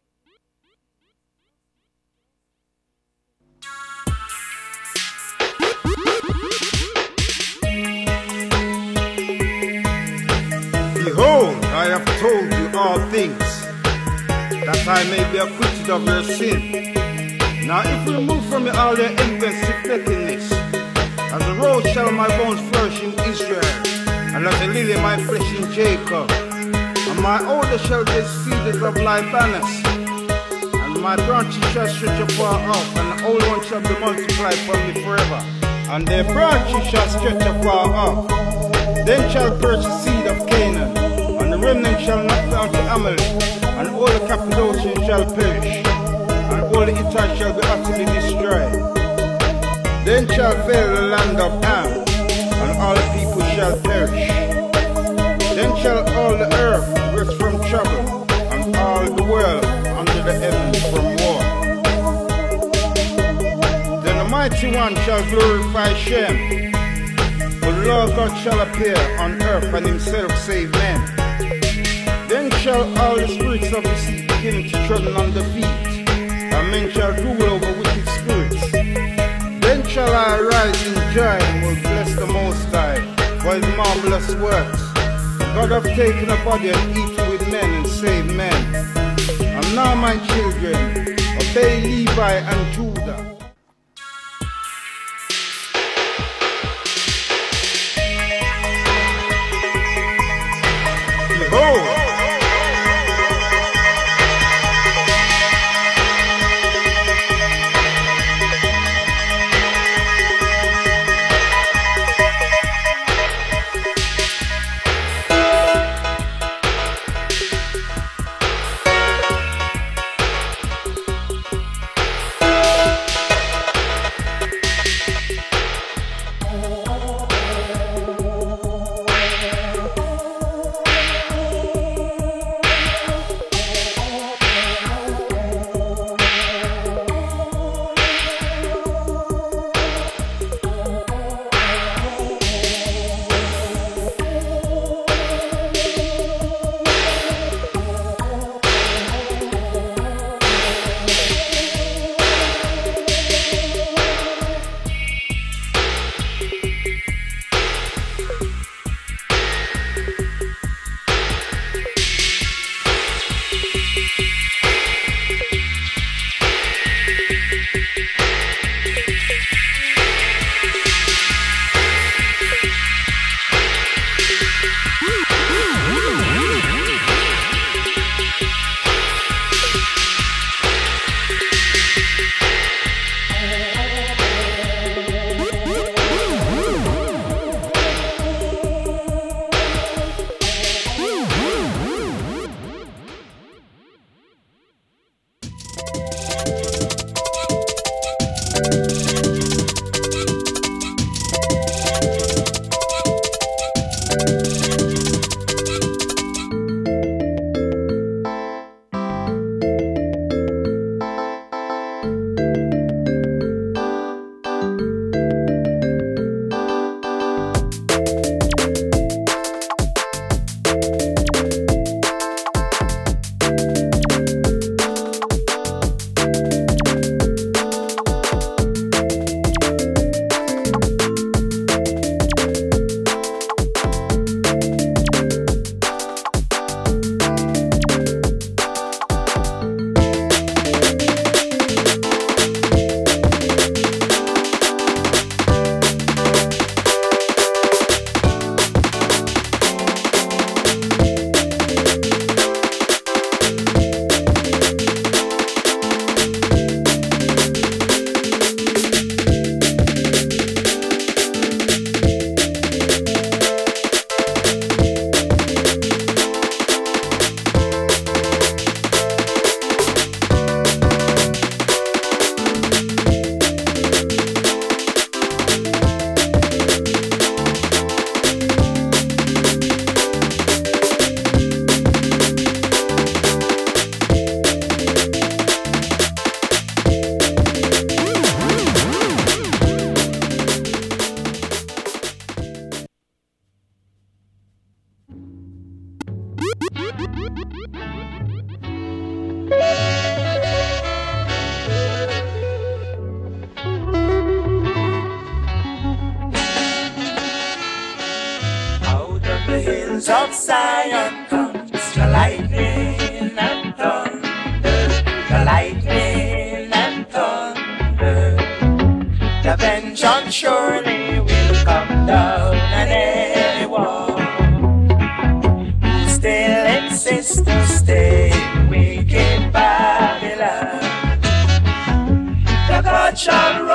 Behold, I have told you all things, that I may be acquitted of your sin. Now if you remove from me all your envious reflectingness, as a rose shall my bones flourish in Israel, and as a lily my flesh in Jacob. And my odor shall be seeded of Libanus, and my branches shall stretch afar off, and the old one shall be multiplied from me forever, and their branches shall stretch afar off. Then shall perish the seed of Canaan, and the remnant shall knock down to Amalek, and all the Cappadocians shall perish, and all the Hittites shall be utterly destroyed. Then shall fail the land of Am, and all the people shall perish. Then shall all the earth rest from trouble, and all the world under the heavens from war. Then the mighty one shall glorify Shem, for the Lord God shall appear on earth, and himself save men. Then shall all the spirits of the sea begin to trodden under feet, and men shall rule over wicked spirits. Then shall I arise in joy and will bless the Most High for his marvelous works. God hath taken a body and eaten with men and saved men. And now, my children, obey Levi and Judah. Behold, Out of the hills of Zion comes the lightning and thunder, the lightning and thunder. The vengeance surely will come down on anyone who still insists to stay in wicked Babylon. The God shall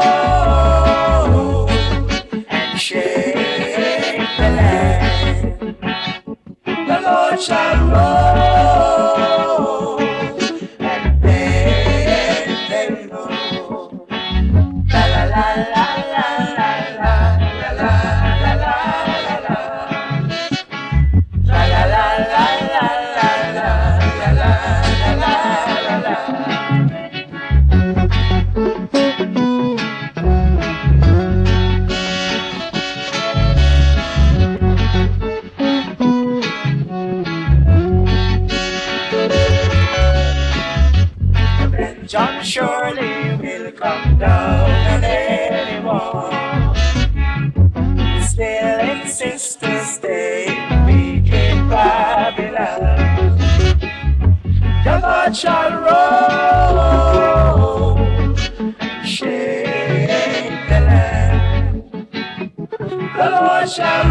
roll and shake the land. The Lord shall roll and bend them low. La la la la la la la la la la la la. La la la la la la la la la la la. John surely will come down on anyone who still insists to stay in wicked Babylon. The God shall roll and shake the land. The Lord shall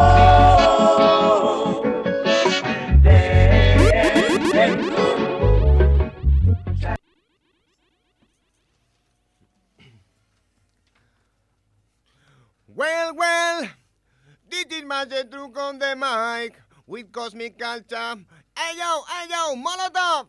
roll and then let go. Well, well, this is Master Truc on the mic with Cosmic Culture. Hey yo, hey yo, Molotov!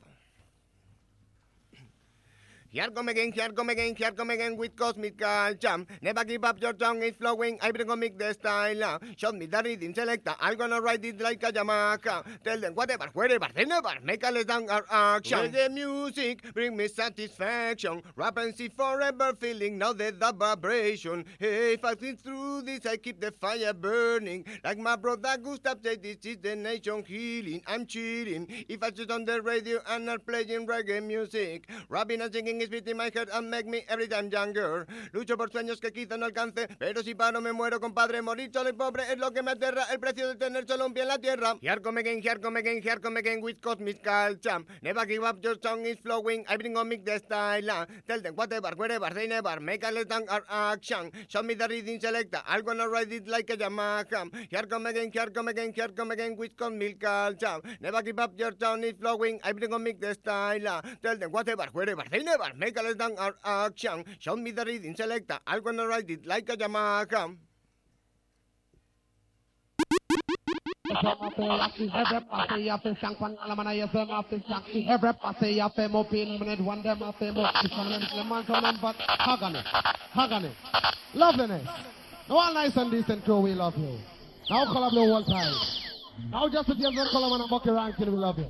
Here come again, here come again, here come again with Cosmic Culture. Never give up, your tongue is flowing. I bring a make the style. Show me the rhythm selector. I'm gonna ride it like a Jamaica. Tell them whatever, wherever, they never make a less than our action. The music bring me satisfaction. Rap and see forever feeling now the, the vibration. Hey, if I think through this, I keep the fire burning. Like my brother Gustav said, this is the nation healing. I'm cheating. If I sit on the radio and not playing reggae music, rapping and singing is beating my head and make me every time younger. Lucho por sueños que quizá no alcance, pero si paro me muero, compadre. Morir solo y pobre es lo que me aterra. El precio de tener solo un pie en la tierra. Here come again, here come again, here come again with Cosmic Culture. Never give up, your song is flowing. I bring on mix the style. Tell them whatever, wherever, they never make a less than our action. Show me the reading selector. I'm gonna ride it like a Yamaha. Here come again, here come again, here come again with Cosmic Culture. Never give up, your song is flowing. I bring on mix the style. Tell them whatever, wherever, they never make a less than our action. Show me the reading selector. I'm gonna ride it like a Yamaha. Every party you have shank pan alamana you say have shank. Every party you have mo pin minute one them have mo. Some man some man but hagane, hagane, loveliness. No one nice and decent crew we love you. Now call up the one time. Now just to give them call up and bucky ranking we love you.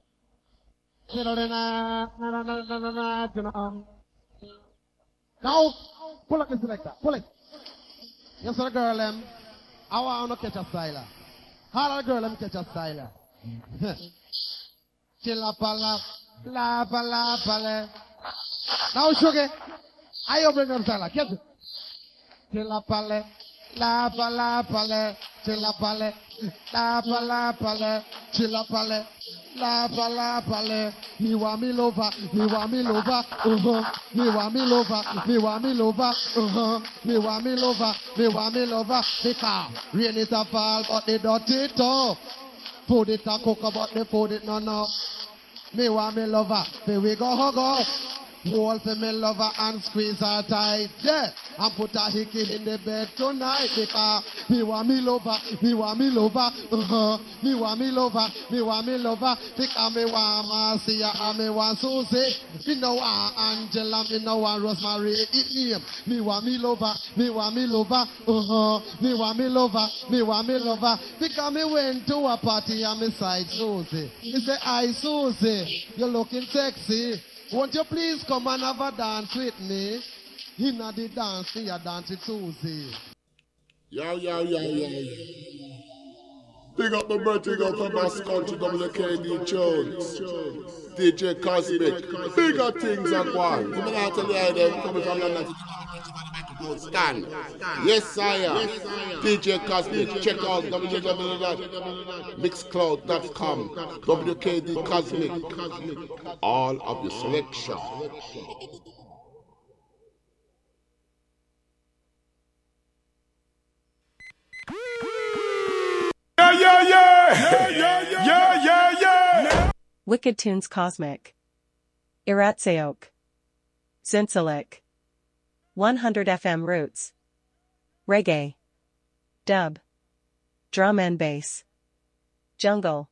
Now pull up the selector, pull it. Yes sir girl them. I want to catch a styler. All the girl, let me catch a styler. Chilla pala, la pala pala. Now sugar, I open up styler. Catch it. Chilla pala, la pala pala. Chilla pala, la pala pala. Chilla pala, la pala pala. Me want me lover, me want me lover. Uh-huh. Me want me lover, me want me lover. Uh-huh. Me want me lover, me want me lover. Because rain is a fall, but they dirty too. Food it a cook, but they food it no no. Me want me lover, here we go hug up. Hold for me lover and squeeze her tight, yeah. And put a hickey in the bed tonight because me want me lover, me want me lover, uh-huh. Me want me lover, me want me lover. Because me want Marcia and me want Susie. Me no want Angela, me no want Rosemary. It name. Me want me lover, me want me lover, uh-huh. Me want me lover, me want me lover. Because me went to a party and me side Susie. Me say, hi Susie, you're looking sexy. Won't you please come and have a dance with me? In the dance, you dance with Susie. Yo, yo, yo, yo, yo. Big up my birthday girl from Bass Country, W K D Jones, D J Cosmic. Bigger things and one. I'm going to tell you how them coming from London. Stand. Yes, I am. D J Cosmic. Check out w w w dot mixcloud dot com. W K D Cosmic. All of the selection. Yeah, yeah, yeah! Yeah, yeah, yeah! Yeah, yeah, yeah! Wicked Tunes Cosmic. Iratseok. Zinsilik. one hundred F M Roots. Reggae. Dub. Drum and bass. Jungle.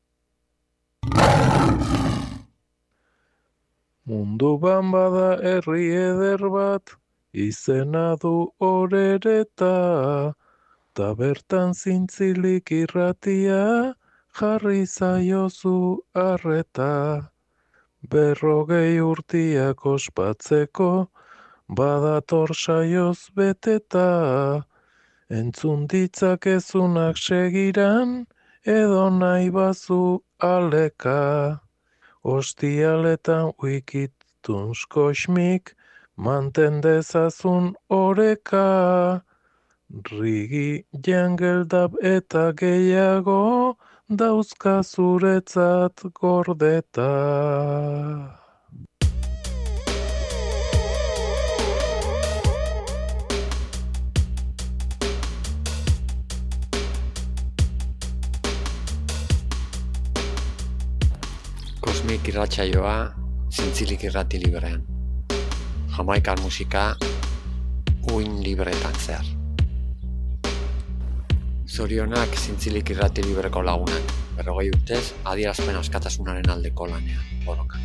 Mundu bada herri eder bat, izena du orereta, ta bertan zintzilik irratia, jarri zaiozu arreta. Berrogei urtiak ospatzeko, badator saioz beteta, entzun ditzakezunak segiran, edo nahi bazu aleka. Ostialetan wikituns kosmik, manten dezazun oreka. Rigi, jungle dub eta gehiago, dauzka zuretzat gordeta. Kosmik irratsaioa, zintzilik irrati librean. Jamaikar musika, uin libretan zehar. Zorionak zintzilik irrati libreko lagunak, berrogei urtez, adierazpen askatasunaren aldeko lanean, borrokan.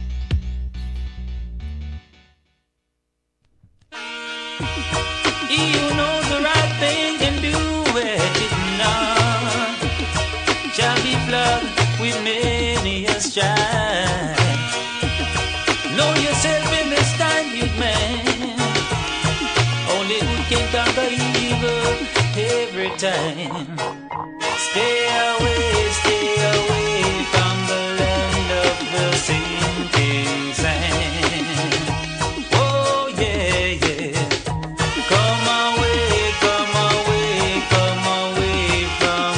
You know the right thing and do it, not shall be flooded with many a strife. Know yourself in this time, youth man. Only good can conquer evil every time. Stay away, stay away from the land of the sinking sand. Oh yeah, yeah. Come away, come away, come away from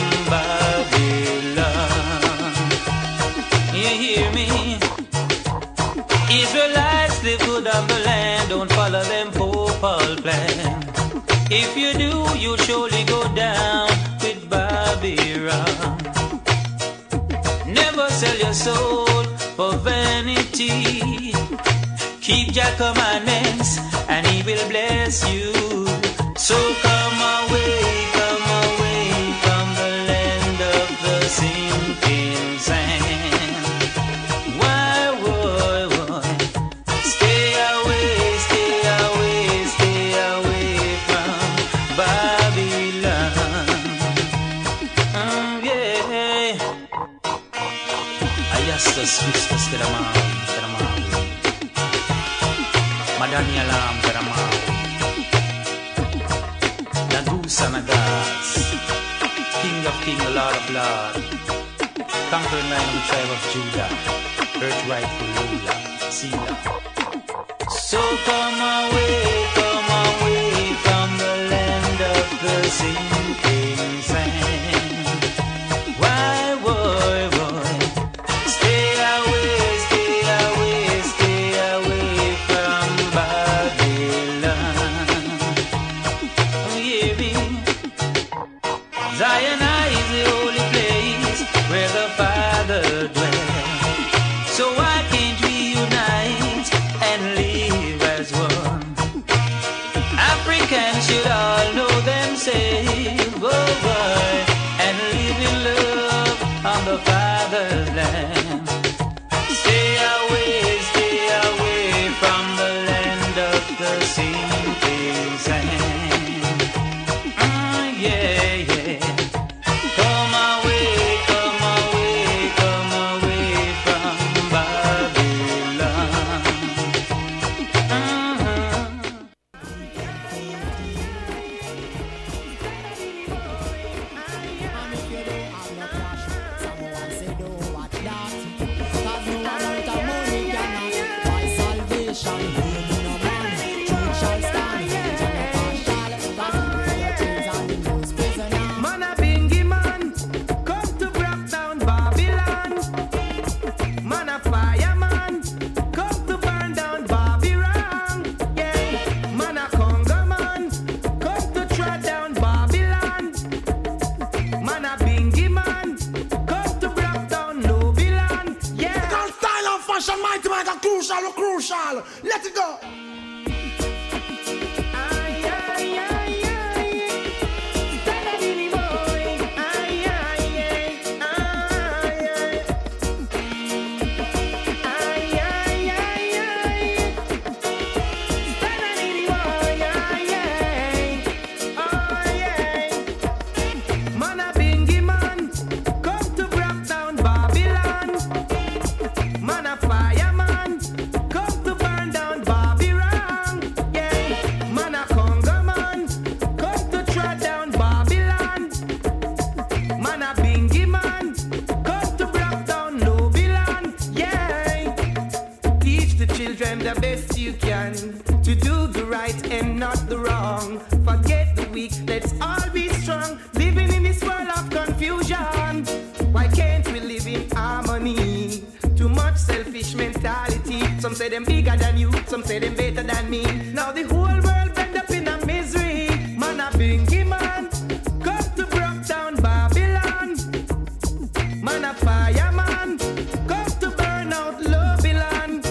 Babylon. You hear me? Israelites live good on the land, don't follow them four-pole plan. If you do, you'll surely go down with Babylon. Never sell your soul for vanity. Keep your commandments and he will bless you. So come away, come away from the land of the sinking sand. Why, why, why? Stay away, stay away, stay away from Babylon. Mm, yeah. Ayastas, vistas, teramam, teramam. Madanyalam, teramam. Nagusa Nagas, King of King, Lord of Lord, conquering Lion of the tribe of Judah, earth rightful ruler, Sila. So come away, come away from the land of the sinking sand. Why, why, why? Stay away, stay away, stay away from Babylon. Hear me? Zion is the holy place where the Father dwells. So why can't we unite and live as one? Africans should all know themselves, oh boy, and live in love on the Father's land. Stay away, stay away from the land of the sinking sand. Mm, yeah, yeah. Come away, come away, come away from Babylon. Mm-hmm. crucial, we're crucial. Let it go. The best you can to do the right and not the wrong. Forget the weak, let's all be strong. Living in this world of confusion, why can't we live in harmony? Too much selfish mentality. Some say them bigger than you, some say them better than me. Now the whole world bend up in a misery. Man a bingy man, come to broke down Babylon. Man a fireman, come to burn out Babylon.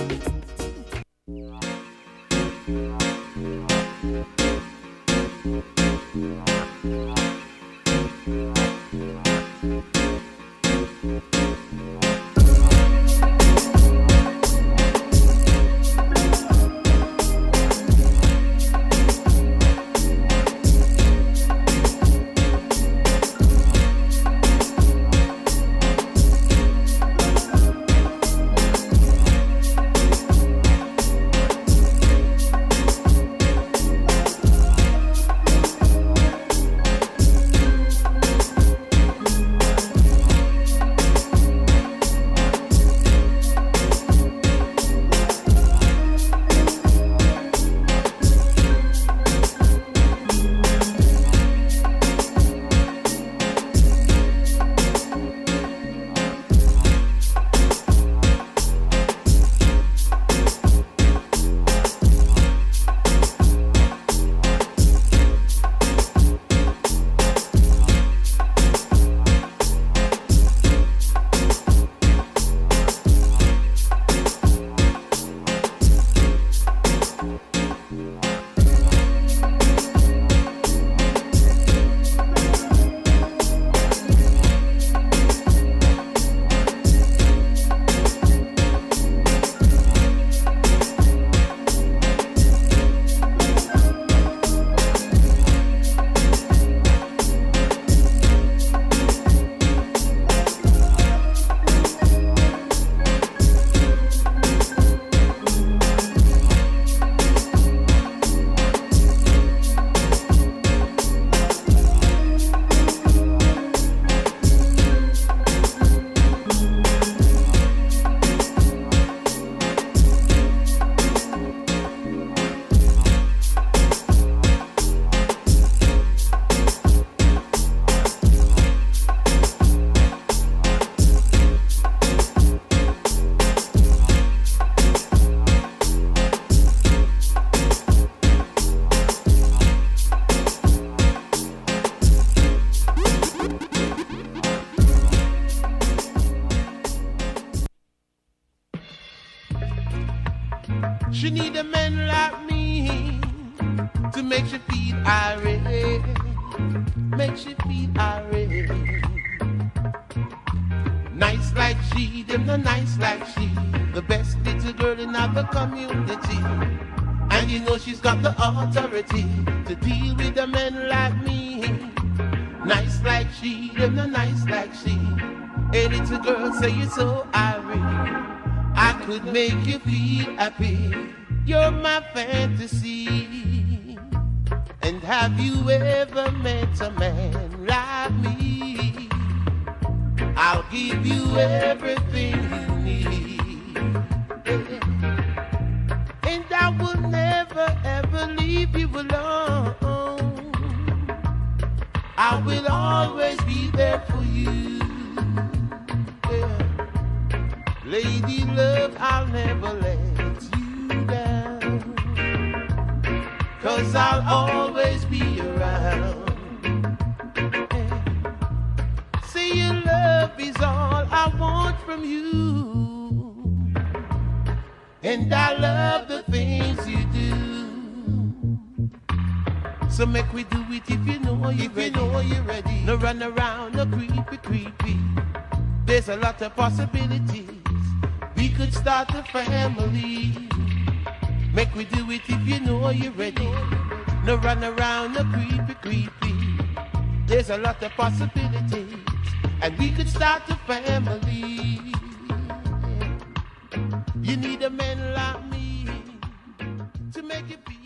She need a man like me to make she feel irate, make she feel irate. Nice like she, them no nice like she, the best little girl in our community. And you know she's got the authority to deal with a man like me. Nice like she, them no nice like she. Hey little girl, say you're so irate, I could make you feel happy. You're my fantasy. And have you ever met a man like me? I'll give you everything you need. And I will never ever leave you alone. I will always be there for you. Lady love, I'll never let you down, 'cause I'll always be around. See, your love is all I want from you, and I love the things you do. So make we do it if you know you if ready. You know you're ready. No run around, no creepy, creepy. There's a lot of possibilities. We could start a family. Make we do it if you know you're ready. No run around, no creepy, creepy. There's a lot of possibilities, and we could start a family. You need a man like me to make it feel.